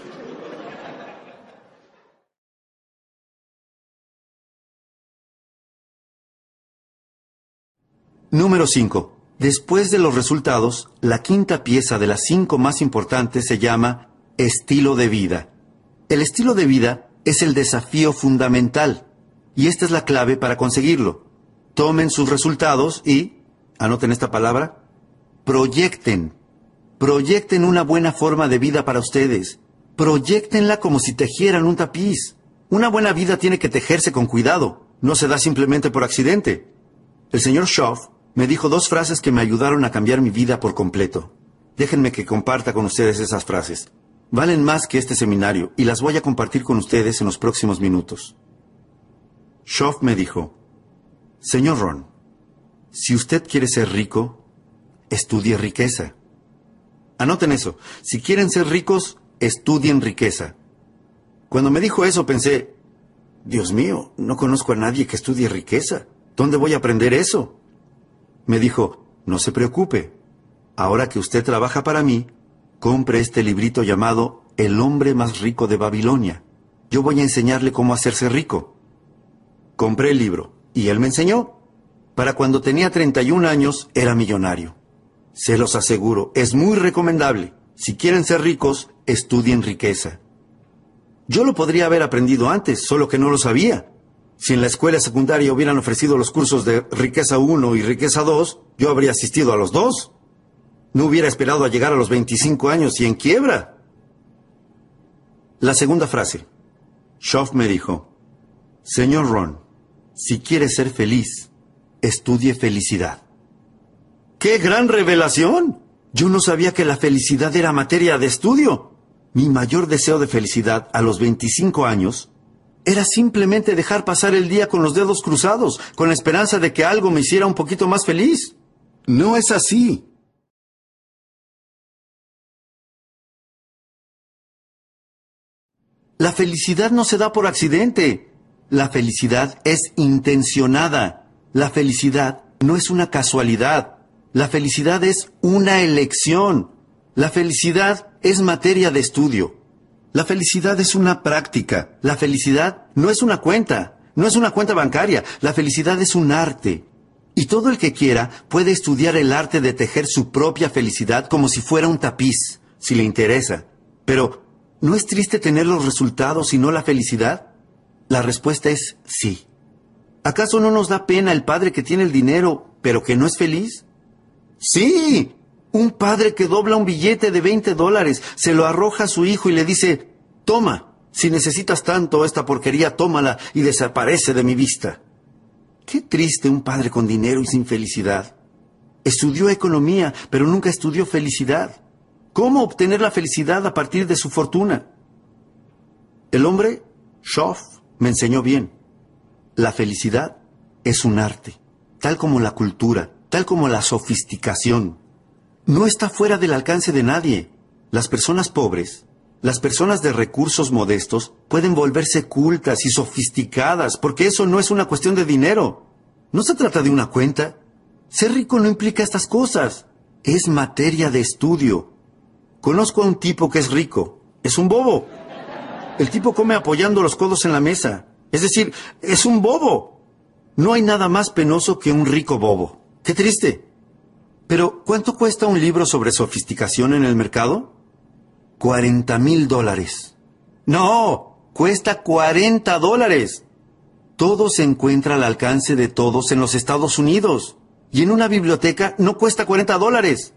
Número 5. Después de los resultados, la quinta pieza de las 5 más importantes se llama estilo de vida. El estilo de vida es el desafío fundamental, y esta es la clave para conseguirlo. Tomen sus resultados y, anoten esta palabra, proyecten. Proyecten una buena forma de vida para ustedes. Proyéctenla como si tejieran un tapiz. Una buena vida tiene que tejerse con cuidado. No se da simplemente por accidente. El señor Schoff me dijo 2 frases que me ayudaron a cambiar mi vida por completo. Déjenme que comparta con ustedes esas frases. Valen más que este seminario y las voy a compartir con ustedes en los próximos minutos. Schoff me dijo: señor Ron, si usted quiere ser rico, estudie riqueza. Anoten eso. Si quieren ser ricos, estudien riqueza. Cuando me dijo eso pensé: Dios mío, no conozco a nadie que estudie riqueza. ¿Dónde voy a aprender eso? Me dijo: no se preocupe. Ahora que usted trabaja para mí, compre este librito llamado El hombre más rico de Babilonia. Yo voy a enseñarle cómo hacerse rico. Compré el libro y él me enseñó. Para cuando tenía 31 años era millonario. Se los aseguro, es muy recomendable. Si quieren ser ricos, estudien riqueza. Yo lo podría haber aprendido antes, solo que no lo sabía. Si en la escuela secundaria hubieran ofrecido los cursos de Riqueza 1 y Riqueza 2, yo habría asistido a los 2. No hubiera esperado a llegar a los 25 años y en quiebra. La segunda frase. Schoff me dijo: señor Ron, si quiere ser feliz, estudie felicidad. ¡Qué gran revelación! Yo no sabía que la felicidad era materia de estudio. Mi mayor deseo de felicidad a los 25 años era simplemente dejar pasar el día con los dedos cruzados, con la esperanza de que algo me hiciera un poquito más feliz. No es así. La felicidad no se da por accidente. La felicidad es intencionada. La felicidad no es una casualidad. La felicidad es una elección. La felicidad es materia de estudio. La felicidad es una práctica. La felicidad no es una cuenta. No es una cuenta bancaria. La felicidad es un arte. Y todo el que quiera puede estudiar el arte de tejer su propia felicidad como si fuera un tapiz, si le interesa. Pero, ¿no es triste tener los resultados y no la felicidad? La respuesta es sí. ¿Acaso no nos da pena el padre que tiene el dinero, pero que no es feliz? ¡Sí! Un padre que dobla un billete de $20, se lo arroja a su hijo y le dice, toma, si necesitas tanto esta porquería, tómala y desaparece de mi vista. Qué triste un padre con dinero y sin felicidad. Estudió economía, pero nunca estudió felicidad. ¿Cómo obtener la felicidad a partir de su fortuna? El hombre, Schoff, me enseñó bien. La felicidad es un arte, tal como la cultura, tal como la sofisticación. No está fuera del alcance de nadie. Las personas pobres, las personas de recursos modestos, pueden volverse cultas y sofisticadas, porque eso no es una cuestión de dinero. No se trata de una cuenta. Ser rico no implica estas cosas. Es materia de estudio. Conozco a un tipo que es rico. Es un bobo. El tipo come apoyando los codos en la mesa. Es decir, es un bobo. No hay nada más penoso que un rico bobo. ¡Qué triste! Pero, ¿cuánto cuesta un libro sobre sofisticación en el mercado? $40,000. ¡No! ¡Cuesta $40! Todo se encuentra al alcance de todos en los Estados Unidos. Y en una biblioteca no cuesta $40.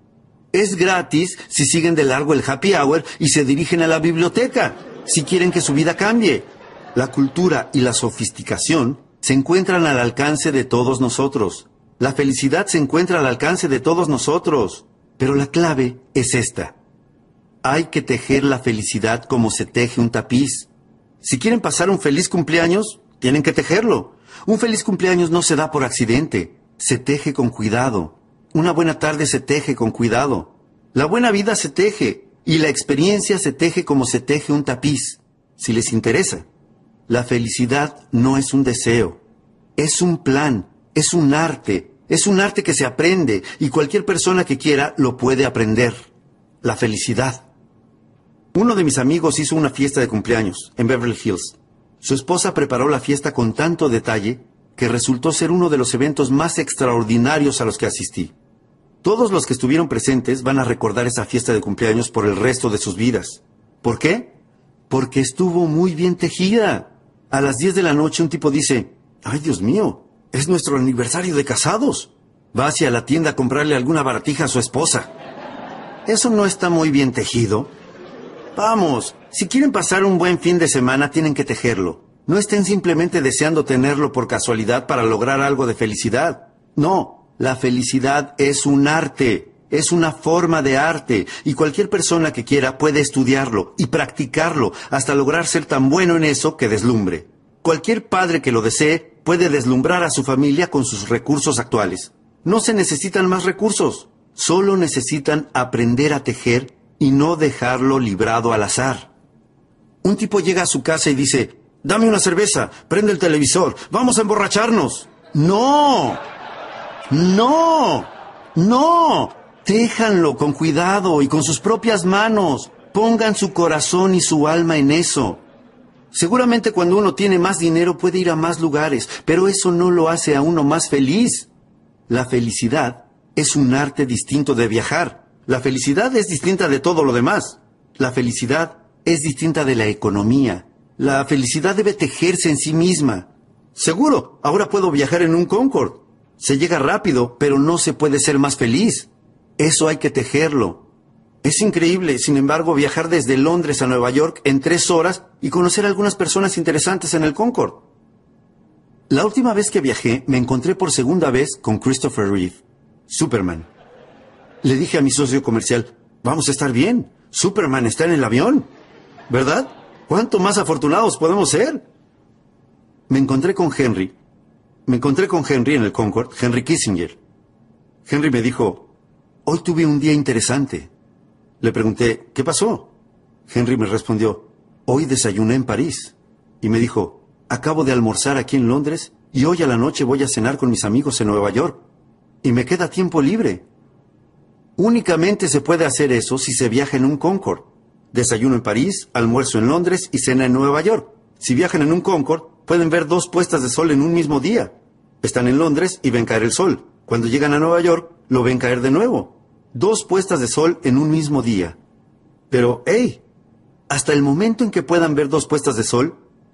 Es gratis si siguen de largo el happy hour y se dirigen a la biblioteca, si quieren que su vida cambie. La cultura y la sofisticación se encuentran al alcance de todos nosotros. La felicidad se encuentra al alcance de todos nosotros. Pero la clave es esta. Hay que tejer la felicidad como se teje un tapiz. Si quieren pasar un feliz cumpleaños, tienen que tejerlo. Un feliz cumpleaños no se da por accidente. Se teje con cuidado. Una buena tarde se teje con cuidado. La buena vida se teje. Y la experiencia se teje como se teje un tapiz. Si les interesa. La felicidad no es un deseo. Es un plan. Es un arte. Es un arte que se aprende. Y cualquier persona que quiera lo puede aprender. La felicidad. Uno de mis amigos hizo una fiesta de cumpleaños en Beverly Hills. Su esposa preparó la fiesta con tanto detalle que resultó ser uno de los eventos más extraordinarios a los que asistí. Todos los que estuvieron presentes van a recordar esa fiesta de cumpleaños por el resto de sus vidas. ¿Por qué? Porque estuvo muy bien tejida. A las 10 de la noche un tipo dice, ¡ay, Dios mío! Es nuestro aniversario de casados. Va hacia la tienda a comprarle alguna baratija a su esposa. ¿Eso no está muy bien tejido? Vamos, si quieren pasar un buen fin de semana, tienen que tejerlo. No estén simplemente deseando tenerlo por casualidad para lograr algo de felicidad. No, la felicidad es un arte, es una forma de arte, y cualquier persona que quiera puede estudiarlo y practicarlo hasta lograr ser tan bueno en eso que deslumbre. Cualquier padre que lo desee puede deslumbrar a su familia con sus recursos actuales. No se necesitan más recursos, solo necesitan aprender a tejer y no dejarlo librado al azar. Un tipo llega a su casa y dice, dame una cerveza, prende el televisor, vamos a emborracharnos. ¡No! ¡No! ¡No! Téjanlo con cuidado y con sus propias manos. Pongan su corazón y su alma en eso. Seguramente cuando uno tiene más dinero puede ir a más lugares, pero eso no lo hace a uno más feliz. La felicidad es un arte distinto de viajar. La felicidad es distinta de todo lo demás. La felicidad es distinta de la economía. La felicidad debe tejerse en sí misma. Seguro, ahora puedo viajar en un Concorde. Se llega rápido, pero no se puede ser más feliz. Eso hay que tejerlo. Es increíble, sin embargo, viajar desde Londres a Nueva York en 3 horas y conocer a algunas personas interesantes en el Concorde. La última vez que viajé, me encontré por segunda vez con Christopher Reeve, Superman. Le dije a mi socio comercial, vamos a estar bien, Superman está en el avión, ¿verdad? ¿Cuánto más afortunados podemos ser? Me encontré con Henry en el Concorde, Henry Kissinger. Henry me dijo, hoy tuve un día interesante. Le pregunté, ¿qué pasó? Henry me respondió, hoy desayuné en París. Y me dijo, acabo de almorzar aquí en Londres y hoy a la noche voy a cenar con mis amigos en Nueva York. Y me queda tiempo libre. Únicamente se puede hacer eso si se viaja en un Concorde. Desayuno en París, almuerzo en Londres y cena en Nueva York. Si viajan en un Concorde, pueden ver 2 puestas de sol en un mismo día. Están en Londres y ven caer el sol. Cuando llegan a Nueva York, lo ven caer de nuevo. 2 puestas de sol en un mismo día. Pero, hey, hasta el momento en que puedan ver 2 puestas de sol,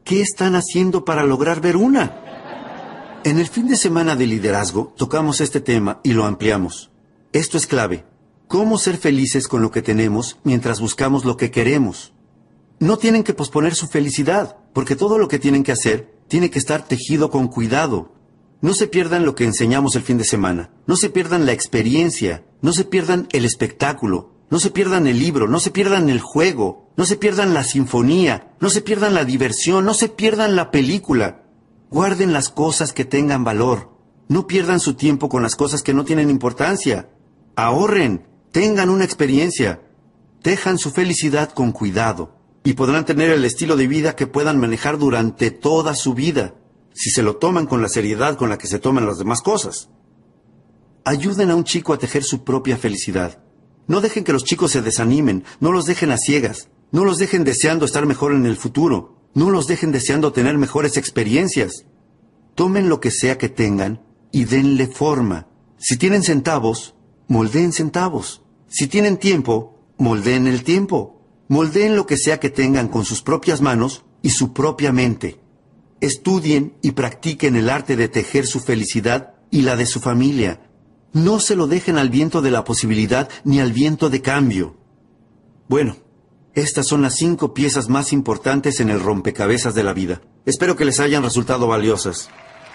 ¿Qué están haciendo para lograr ver una? En el fin de semana de liderazgo tocamos este tema y lo ampliamos. Esto es clave. ¿Cómo ser felices con lo que tenemos mientras buscamos lo que queremos? No tienen que posponer su felicidad, porque todo lo que tienen que hacer tiene que estar tejido con cuidado. No se pierdan lo que enseñamos el fin de semana. No se pierdan la experiencia. No se pierdan el espectáculo. No se pierdan el libro. No se pierdan el juego. No se pierdan la sinfonía. No se pierdan la diversión. No se pierdan la película. Guarden las cosas que tengan valor. No pierdan su tiempo con las cosas que no tienen importancia. Ahorren. Tengan una experiencia. Tejan su felicidad con cuidado. Y podrán tener el estilo de vida que puedan manejar durante toda su vida, si se lo toman con la seriedad con la que se toman las demás cosas. Ayuden a un chico a tejer su propia felicidad. No dejen que los chicos se desanimen, no los dejen a ciegas, no los dejen deseando estar mejor en el futuro, no los dejen deseando tener mejores experiencias. Tomen lo que sea que tengan y denle forma. Si tienen centavos, moldeen centavos. Si tienen tiempo, moldeen el tiempo. Moldeen lo que sea que tengan con sus propias manos y su propia mente. Estudien y practiquen el arte de tejer su felicidad y la de su familia. No se lo dejen al viento de la posibilidad ni al viento de cambio. Bueno, estas son las 5 piezas más importantes en el rompecabezas de la vida. Espero que les hayan resultado valiosas.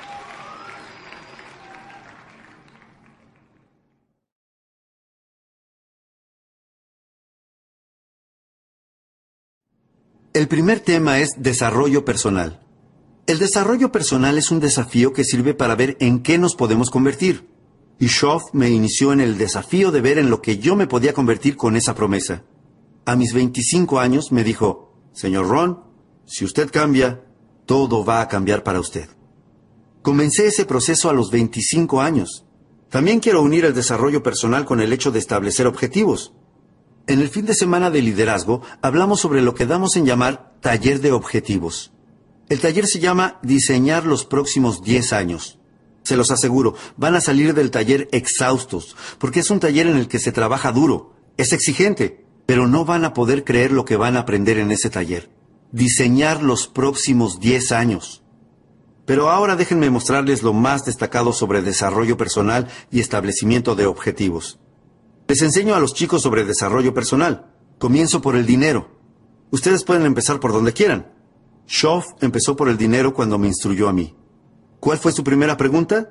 El primer tema es desarrollo personal. El desarrollo personal es un desafío que sirve para ver en qué nos podemos convertir. Y Schoff me inició en el desafío de ver en lo que yo me podía convertir con esa promesa. A mis 25 años me dijo, señor Ron, si usted cambia, todo va a cambiar para usted. Comencé ese proceso a los 25 años. También quiero unir el desarrollo personal con el hecho de establecer objetivos. En el fin de semana de liderazgo hablamos sobre lo que damos en llamar taller de objetivos. El taller se llama Diseñar los próximos 10 años. Se los aseguro, van a salir del taller exhaustos, porque es un taller en el que se trabaja duro, es exigente, pero no van a poder creer lo que van a aprender en ese taller. Diseñar los próximos 10 años. Pero ahora déjenme mostrarles lo más destacado sobre desarrollo personal y establecimiento de objetivos. Les enseño a los chicos sobre desarrollo personal. Comienzo por el dinero. Ustedes pueden empezar por donde quieran. Schoff empezó por el dinero cuando me instruyó a mí. ¿Cuál fue su primera pregunta?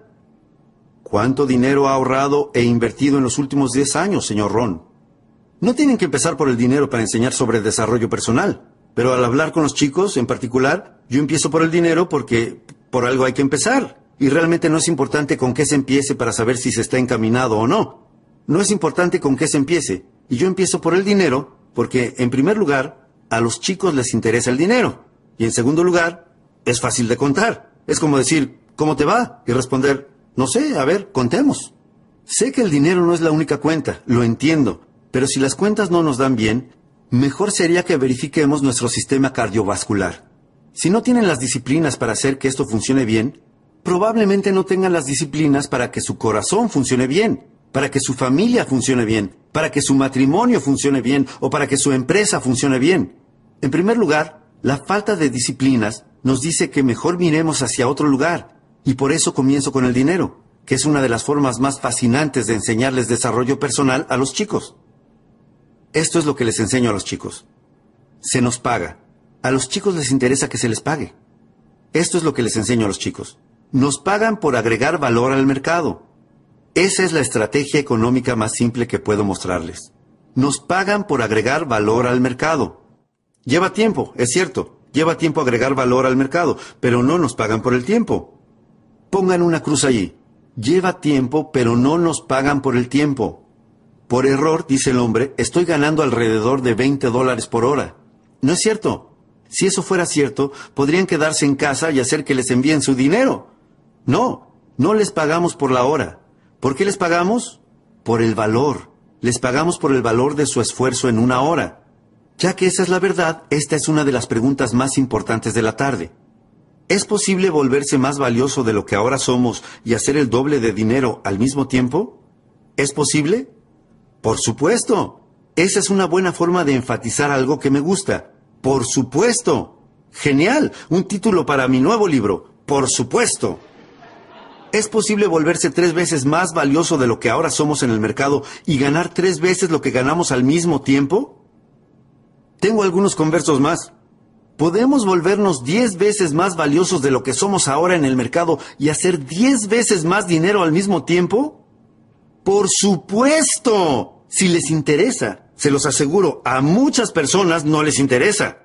¿Cuánto dinero ha ahorrado e invertido en los últimos 10 años, señor Ron? No tienen que empezar por el dinero para enseñar sobre desarrollo personal. Pero al hablar con los chicos, en particular, yo empiezo por el dinero porque por algo hay que empezar. Y realmente no es importante con qué se empiece para saber si se está encaminado o no. No es importante con qué se empiece. Y yo empiezo por el dinero porque, en primer lugar, a los chicos les interesa el dinero. Y en segundo lugar, es fácil de contar. Es como decir, ¿cómo te va? Y responder, no sé, a ver, contemos. Sé que el dinero no es la única cuenta, lo entiendo. Pero si las cuentas no nos dan bien, mejor sería que verifiquemos nuestro sistema cardiovascular. Si no tienen las disciplinas para hacer que esto funcione bien, probablemente no tengan las disciplinas para que su corazón funcione bien, para que su familia funcione bien, para que su matrimonio funcione bien o para que su empresa funcione bien. En primer lugar, la falta de disciplinas nos dice que mejor miremos hacia otro lugar, y por eso comienzo con el dinero, que es una de las formas más fascinantes de enseñarles desarrollo personal a los chicos. Esto es lo que les enseño a los chicos. Se nos paga. A los chicos les interesa que se les pague. Esto es lo que les enseño a los chicos. Nos pagan por agregar valor al mercado. Esa es la estrategia económica más simple que puedo mostrarles. Nos pagan por agregar valor al mercado. Lleva tiempo, es cierto. Lleva tiempo agregar valor al mercado, pero no nos pagan por el tiempo. Pongan una cruz allí. Lleva tiempo, pero no nos pagan por el tiempo. Por error, dice el hombre, estoy ganando alrededor de $20 por hora. No es cierto. Si eso fuera cierto, podrían quedarse en casa y hacer que les envíen su dinero. No les pagamos por la hora. ¿Por qué les pagamos? Por el valor. Les pagamos por el valor de su esfuerzo en una hora. Ya que esa es la verdad, esta es una de las preguntas más importantes de la tarde. ¿Es posible volverse más valioso de lo que ahora somos y hacer el doble de dinero al mismo tiempo? ¿Es posible? Por supuesto. Esa es una buena forma de enfatizar algo que me gusta. Por supuesto. Genial, un título para mi nuevo libro. Por supuesto. ¿Es posible volverse 3 veces más valioso de lo que ahora somos en el mercado y ganar 3 veces lo que ganamos al mismo tiempo? Tengo algunos conversos más. ¿Podemos volvernos 10 veces más valiosos de lo que somos ahora en el mercado y hacer 10 veces más dinero al mismo tiempo? ¡Por supuesto! Si les interesa, se los aseguro, a muchas personas no les interesa.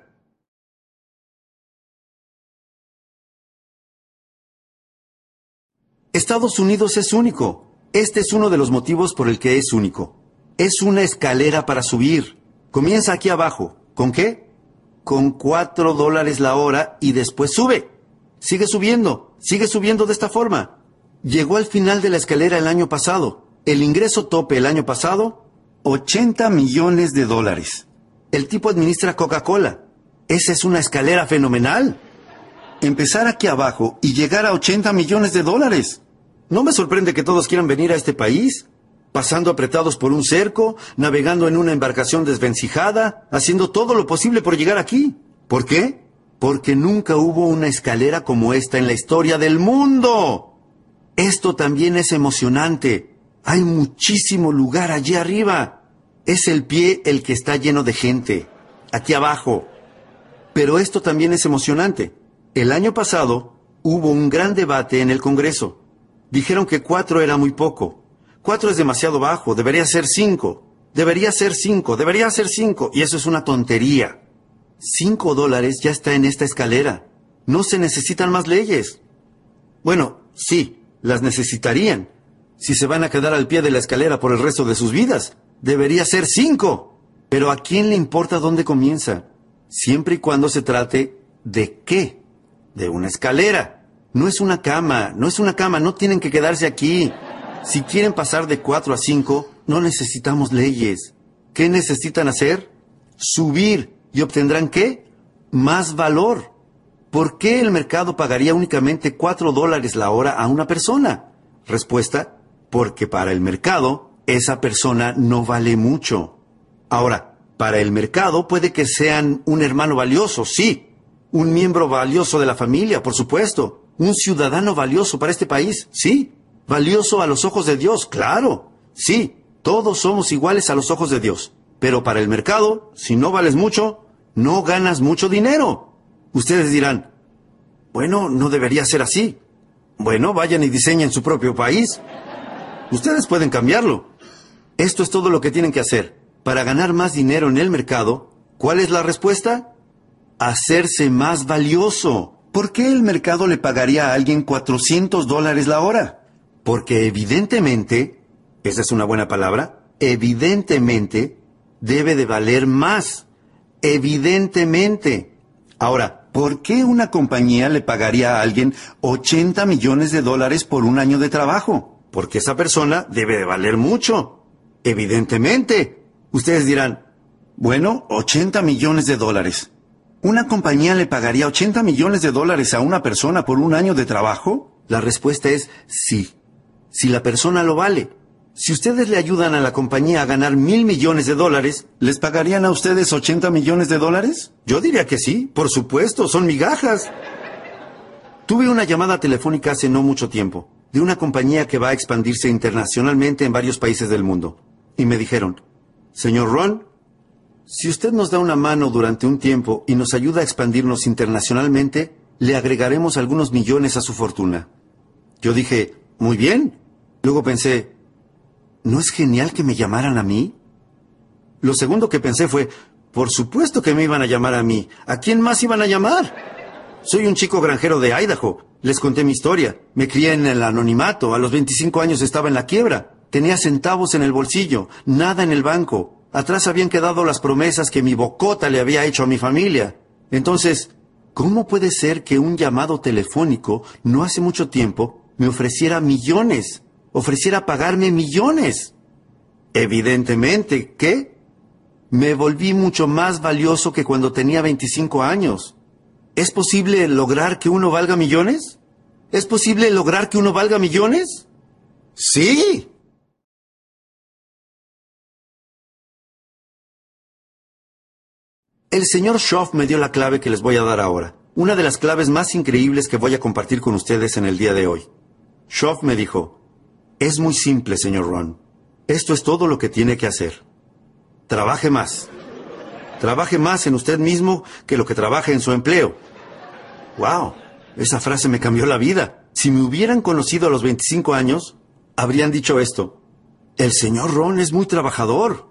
Estados Unidos es único. Este es uno de los motivos por el que es único. Es una escalera para subir. Comienza aquí abajo. ¿Con qué? Con $4 la hora y después sube. Sigue subiendo de esta forma. Llegó al final de la escalera el año pasado. El ingreso tope el año pasado, $80 millones. El tipo administra Coca-Cola. Esa es una escalera fenomenal. Empezar aquí abajo y llegar a $80 millones. No me sorprende que todos quieran venir a este país, pasando apretados por un cerco, navegando en una embarcación desvencijada, haciendo todo lo posible por llegar aquí. ¿Por qué? Porque nunca hubo una escalera como esta en la historia del mundo. Esto también es emocionante. Hay muchísimo lugar allí arriba. Es el pie el que está lleno de gente, aquí abajo. Pero esto también es emocionante. El año pasado hubo un gran debate en el Congreso. Dijeron que 4 era muy poco. 4 es demasiado bajo, debería ser 5. Debería ser 5, debería ser 5. Y eso es una tontería. $5 ya está en esta escalera. No se necesitan más leyes. Bueno, sí, las necesitarían. Si se van a quedar al pie de la escalera por el resto de sus vidas, debería ser 5. Pero ¿a quién le importa dónde comienza? Siempre y cuando se trate ¿de qué? De una escalera. No es una cama, no tienen que quedarse aquí. Si quieren pasar de 4 a 5, no necesitamos leyes. ¿Qué necesitan hacer? Subir. ¿Y obtendrán qué? Más valor. ¿Por qué el mercado pagaría únicamente $4 la hora a una persona? Respuesta, porque para el mercado, esa persona no vale mucho. Ahora, para el mercado puede que sean un hermano valioso, sí. Un miembro valioso de la familia, por supuesto. Un ciudadano valioso para este país, sí. Valioso a los ojos de Dios, claro. Sí, todos somos iguales a los ojos de Dios. Pero para el mercado, si no vales mucho, no ganas mucho dinero. Ustedes dirán, bueno, no debería ser así. Bueno, vayan y diseñen su propio país. Ustedes pueden cambiarlo. Esto es todo lo que tienen que hacer. Para ganar más dinero en el mercado, ¿cuál es la respuesta? Hacerse más valioso. ¿Por qué el mercado le pagaría a alguien $400 la hora? Porque evidentemente, esa es una buena palabra, evidentemente debe de valer más. Evidentemente. Ahora, ¿por qué una compañía le pagaría a alguien $80 millones por un año de trabajo? Porque esa persona debe de valer mucho. Evidentemente. Ustedes dirán, bueno, $80 millones. ¿Una compañía le pagaría $80 millones a una persona por un año de trabajo? La respuesta es sí. Si la persona lo vale. Si ustedes le ayudan a la compañía a ganar $1,000 millones, ¿les pagarían a ustedes $80 millones? Yo diría que sí, por supuesto, son migajas. Tuve una llamada telefónica hace no mucho tiempo, de una compañía que va a expandirse internacionalmente en varios países del mundo. Y me dijeron, señor Ron, si usted nos da una mano durante un tiempo y nos ayuda a expandirnos internacionalmente, le agregaremos algunos millones a su fortuna. Yo dije, muy bien. Luego pensé, ¿no es genial que me llamaran a mí? Lo segundo que pensé fue, por supuesto que me iban a llamar a mí. ¿A quién más iban a llamar? Soy un chico granjero de Idaho. Les conté mi historia. Me crié en el anonimato. A los 25 años estaba en la quiebra. Tenía centavos en el bolsillo, nada en el banco. Atrás habían quedado las promesas que mi bocota le había hecho a mi familia. Entonces, ¿cómo puede ser que un llamado telefónico no hace mucho tiempo me ofreciera millones? Ofreciera pagarme millones. Evidentemente, ¿qué? Me volví mucho más valioso que cuando tenía 25 años. ¿Es posible lograr que uno valga millones? ¿Es posible lograr que uno valga millones? ¡Sí! El señor Schoff me dio la clave que les voy a dar ahora. una de las claves más increíbles que voy a compartir con ustedes en el día de hoy. Shoaff me dijo, es muy simple, señor Ron. Esto es todo lo que tiene que hacer. Trabaje más. Trabaje más en usted mismo que lo que trabaje en su empleo. ¡Wow! Esa frase me cambió la vida. Si me hubieran conocido a los 25 años, habrían dicho esto. El señor Ron es muy trabajador.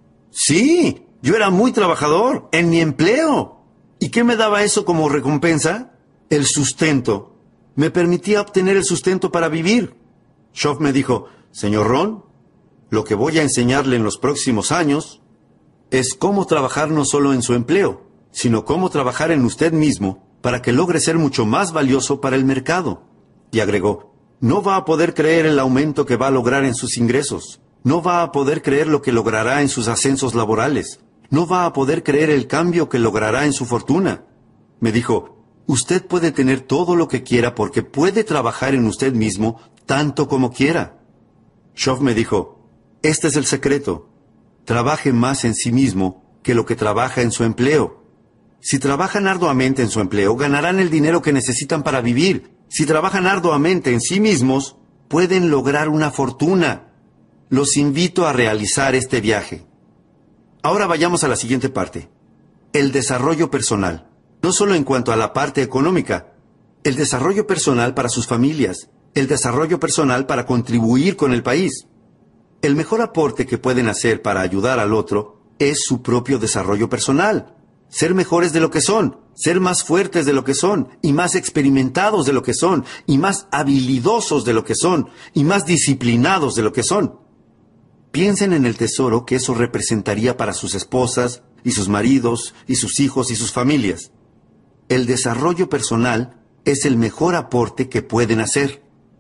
Sí, yo era muy trabajador en mi empleo. ¿Y qué me daba eso como recompensa? El sustento. Me permitía obtener el sustento para vivir. Shoaff me dijo, señor Ron, lo que voy a enseñarle en los próximos años es cómo trabajar no solo en su empleo, sino cómo trabajar en usted mismo para que logre ser mucho más valioso para el mercado. Y agregó, no va a poder creer el aumento que va a lograr en sus ingresos. No va a poder creer lo que logrará en sus ascensos laborales. No va a poder creer el cambio que logrará en su fortuna. Me dijo, usted puede tener todo lo que quiera porque puede trabajar en usted mismo tanto como quiera. Shoaff me dijo, este es el secreto. Trabaje más en sí mismo que lo que trabaja en su empleo. Si trabajan arduamente en su empleo, ganarán el dinero que necesitan para vivir. Si trabajan arduamente en sí mismos, pueden lograr una fortuna. Los invito a realizar este viaje. Ahora vayamos a la siguiente parte. El desarrollo personal. No solo en cuanto a la parte económica. El desarrollo personal para sus familias. El desarrollo personal para contribuir con el país. El mejor aporte que pueden hacer para ayudar al otro es su propio desarrollo personal. Ser mejores de lo que son, ser más fuertes de lo que son, y más experimentados de lo que son, y más habilidosos de lo que son, y más disciplinados de lo que son. Piensen en el tesoro que eso representaría para sus esposas, y sus maridos, y sus hijos, y sus familias. El desarrollo personal es el mejor aporte que pueden hacer.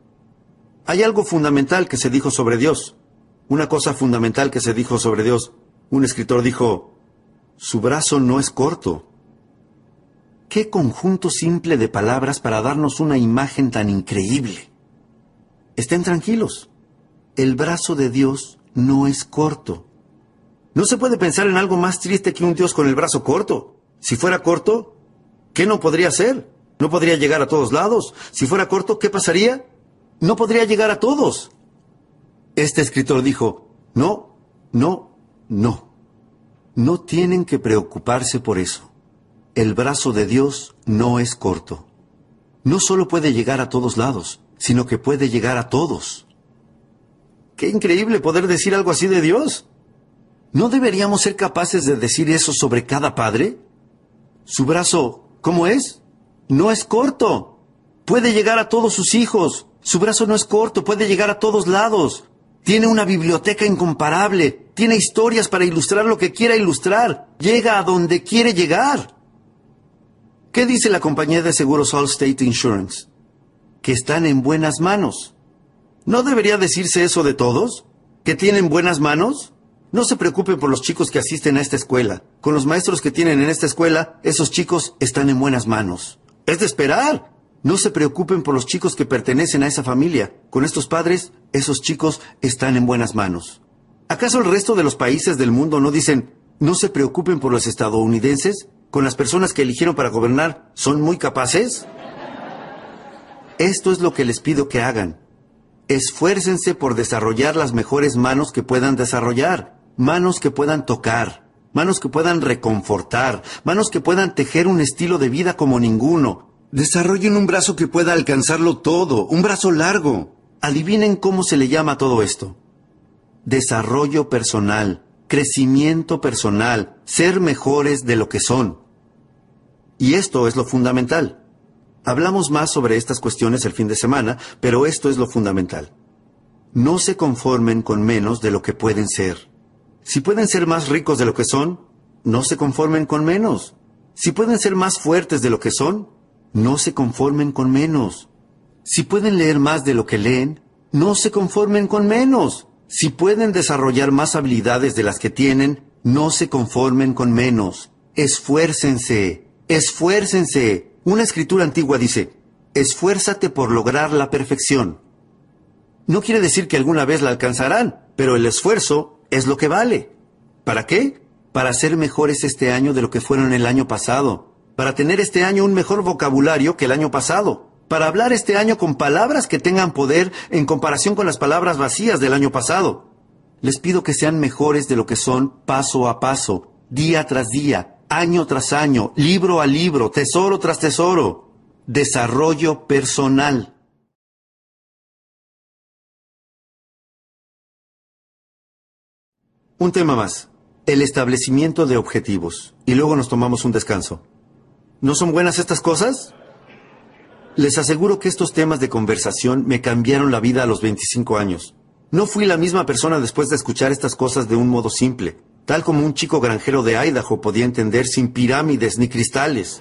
Hay algo fundamental que se dijo sobre Dios. Una cosa fundamental que se dijo sobre Dios. Un escritor dijo, su brazo no es corto. ¡Qué conjunto simple de palabras para darnos una imagen tan increíble! Estén tranquilos. El brazo de Dios no es corto. No se puede pensar en algo más triste que un Dios con el brazo corto. Si fuera corto, ¿qué no podría hacer? No podría llegar a todos lados. Si fuera corto, ¿qué pasaría? No podría llegar a todos. Este escritor dijo, no. No tienen que preocuparse por eso. El brazo de Dios no es corto. No solo puede llegar a todos lados, sino que puede llegar a todos. ¡Qué increíble poder decir algo así de Dios! ¿No deberíamos ser capaces de decir eso sobre cada padre? Su brazo, ¿cómo es? No es corto. Puede llegar a todos sus hijos. Su brazo no es corto, puede llegar a todos lados. Tiene una biblioteca incomparable. Tiene historias para ilustrar lo que quiera ilustrar. Llega a donde quiere llegar. ¿Qué dice la compañía de seguros Allstate Insurance? Que están en buenas manos. ¿No debería decirse eso de todos? ¿Que tienen buenas manos? No se preocupen por los chicos que asisten a esta escuela. Con los maestros que tienen en esta escuela, esos chicos están en buenas manos. Es de esperar. No se preocupen por los chicos que pertenecen a esa familia. Con estos padres, esos chicos están en buenas manos. ¿Acaso el resto de los países del mundo no dicen, no se preocupen por los estadounidenses? ¿Con las personas que eligieron para gobernar son muy capaces? Esto es lo que les pido que hagan. Esfuércense por desarrollar las mejores manos que puedan desarrollar. Manos que puedan tocar. Manos que puedan reconfortar. Manos que puedan tejer un estilo de vida como ninguno. Desarrollen un brazo que pueda alcanzarlo todo, un brazo largo. Adivinen cómo se le llama a todo esto. Desarrollo personal, crecimiento personal, ser mejores de lo que son. Y esto es lo fundamental. Hablamos más sobre estas cuestiones el fin de semana, pero esto es lo fundamental. No se conformen con menos de lo que pueden ser. Si pueden ser más ricos de lo que son, no se conformen con menos. Si pueden ser más fuertes de lo que son, no se conformen con menos. Si pueden leer más de lo que leen, no se conformen con menos. Si pueden desarrollar más habilidades de las que tienen, no se conformen con menos. Esfuércense, esfuércense. Una escritura antigua dice, esfuérzate por lograr la perfección. No quiere decir que alguna vez la alcanzarán, pero el esfuerzo es lo que vale. ¿Para qué? Para ser mejores este año de lo que fueron el año pasado. para tener este año un mejor vocabulario que el año pasado, para hablar este año con palabras que tengan poder en comparación con las palabras vacías del año pasado. Les pido que sean mejores de lo que son paso a paso, día tras día, año tras año, libro a libro, tesoro tras tesoro. Desarrollo personal. Un tema más. El establecimiento de objetivos. Y luego nos tomamos un descanso. ¿No son buenas estas cosas? Les aseguro que estos temas de conversación me cambiaron la vida a los 25 años. No fui la misma persona después de escuchar estas cosas de un modo simple, tal como un chico granjero de Idaho podía entender sin pirámides ni cristales.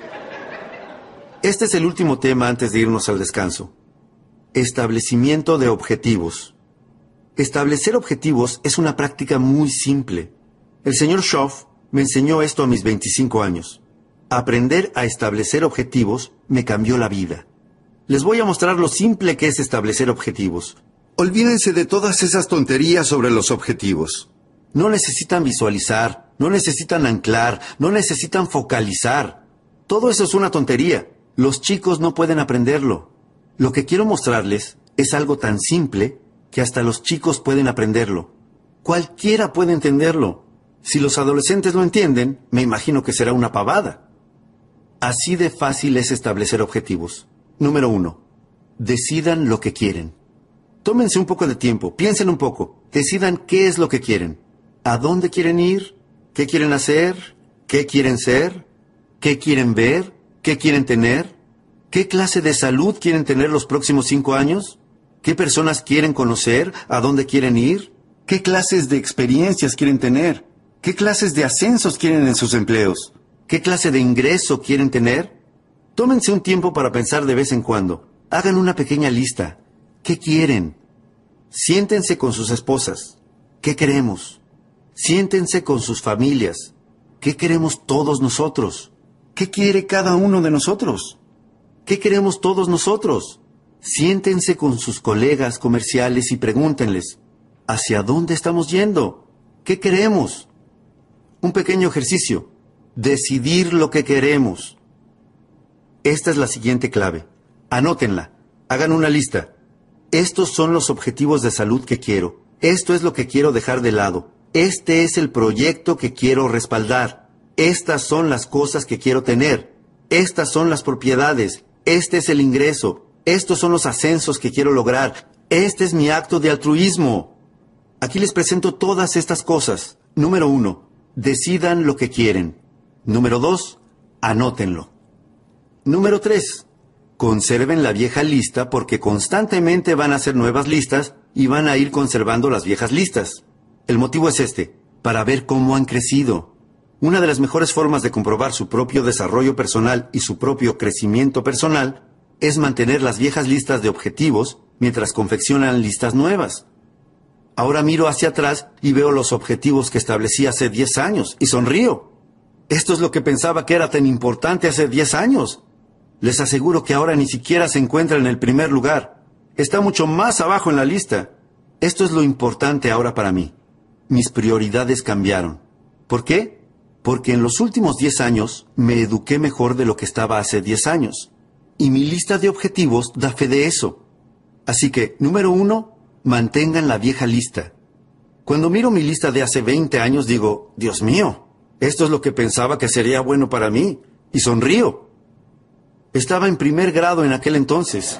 Este es el último tema antes de irnos al descanso. Establecimiento de objetivos. Establecer objetivos es una práctica muy simple. El señor Schoff me enseñó esto a mis 25 años. Aprender a establecer objetivos me cambió la vida. Les voy a mostrar lo simple que es establecer objetivos. Olvídense de todas esas tonterías sobre los objetivos. No necesitan visualizar, no necesitan anclar, no necesitan focalizar. Todo eso es una tontería. Los chicos no pueden aprenderlo. Lo que quiero mostrarles es algo tan simple que hasta los chicos pueden aprenderlo. Cualquiera puede entenderlo. Si los adolescentes lo entienden, me imagino que será una pavada. Así de fácil es establecer objetivos. Número 1. Decidan lo que quieren. Tómense un poco de tiempo, piensen un poco, decidan qué es lo que quieren. ¿A dónde quieren ir? ¿Qué quieren hacer? ¿Qué quieren ser? ¿Qué quieren ver? ¿Qué quieren tener? ¿Qué clase de salud quieren tener los próximos 5 años? ¿Qué personas quieren conocer? ¿A dónde quieren ir? ¿Qué clases de experiencias quieren tener? ¿Qué clases de ascensos quieren en sus empleos? ¿Qué clase de ingreso quieren tener? Tómense un tiempo para pensar de vez en cuando. Hagan una pequeña lista. ¿Qué quieren? Siéntense con sus esposas. ¿Qué queremos? Siéntense con sus familias. ¿Qué queremos todos nosotros? ¿Qué quiere cada uno de nosotros? ¿Qué queremos todos nosotros? Siéntense con sus colegas comerciales y pregúntenles, ¿hacia dónde estamos yendo? ¿Qué queremos? Un pequeño ejercicio. Decidir lo que queremos. Esta es la siguiente clave. Anótenla. Hagan una lista. Estos son los objetivos de salud que quiero. Esto es lo que quiero dejar de lado. Este es el proyecto que quiero respaldar. Estas son las cosas que quiero tener. Estas son las propiedades. Este es el ingreso. Estos son los ascensos que quiero lograr. Este es mi acto de altruismo. Aquí les presento todas estas cosas. Número 1. Decidan lo que quieren. Número 2. Anótenlo. Número 3. Conserven la vieja lista porque constantemente van a hacer nuevas listas y van a ir conservando las viejas listas. El motivo es este, para ver cómo han crecido. Una de las mejores formas de comprobar su propio desarrollo personal y su propio crecimiento personal es mantener las viejas listas de objetivos mientras confeccionan listas nuevas. Ahora miro hacia atrás y veo los objetivos que establecí hace 10 años y sonrío. Esto es lo que pensaba que era tan importante hace 10 años. Les aseguro que ahora ni siquiera se encuentra en el primer lugar. Está mucho más abajo en la lista. Esto es lo importante ahora para mí. Mis prioridades cambiaron. ¿Por qué? Porque en los últimos 10 años me eduqué mejor de lo que estaba hace 10 años. Y mi lista de objetivos da fe de eso. Así que, número 1, mantengan la vieja lista. Cuando miro mi lista de hace 20 años digo, Dios mío, esto es lo que pensaba que sería bueno para mí. Y sonrío. Estaba en primer grado en aquel entonces.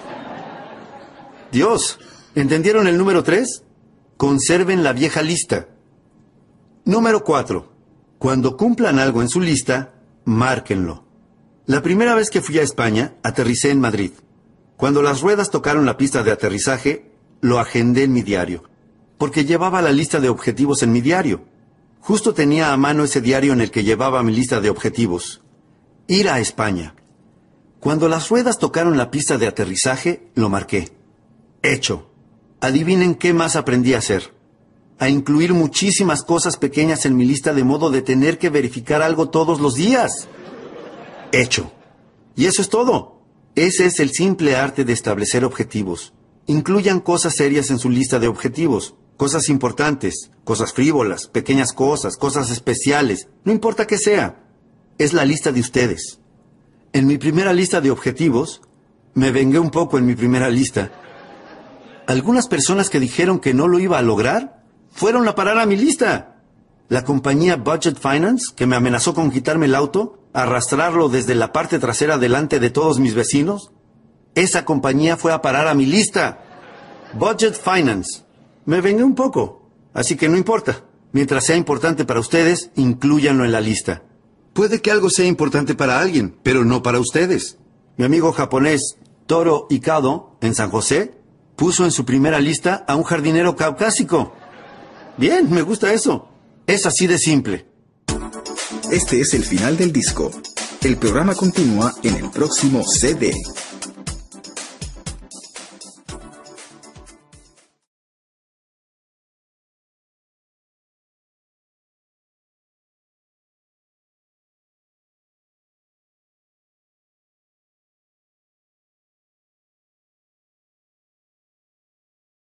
Dios, ¿entendieron el número 3? Conserven la vieja lista. Número 4. Cuando cumplan algo en su lista, márquenlo. La primera vez que fui a España, aterricé en Madrid. Cuando las ruedas tocaron la pista de aterrizaje, lo agendé en mi diario, porque llevaba la lista de objetivos en mi diario. Justo tenía a mano ese diario en el que llevaba mi lista de objetivos. Ir a España. Cuando las ruedas tocaron la pista de aterrizaje, lo marqué. Hecho. Adivinen qué más aprendí a hacer. A incluir muchísimas cosas pequeñas en mi lista de modo de tener que verificar algo todos los días. Hecho. Y eso es todo. Ese es el simple arte de establecer objetivos. Incluyan cosas serias en su lista de objetivos. Cosas importantes, cosas frívolas, pequeñas cosas, cosas especiales. No importa qué sea. Es la lista de ustedes. En mi primera lista de objetivos, me vengué un poco en mi primera lista. Algunas personas que dijeron que no lo iba a lograr, fueron a parar a mi lista. La compañía Budget Finance, que me amenazó con quitarme el auto, arrastrarlo desde la parte trasera delante de todos mis vecinos, esa compañía fue a parar a mi lista. Budget Finance. Me vengué un poco, así que no importa. Mientras sea importante para ustedes, inclúyanlo en la lista. Puede que algo sea importante para alguien, pero no para ustedes. Mi amigo japonés Toro Ikado, en San José, puso en su primera lista a un jardinero caucásico. Bien, me gusta eso. Es así de simple.
Este es el final del disco. El programa continúa en el próximo CD.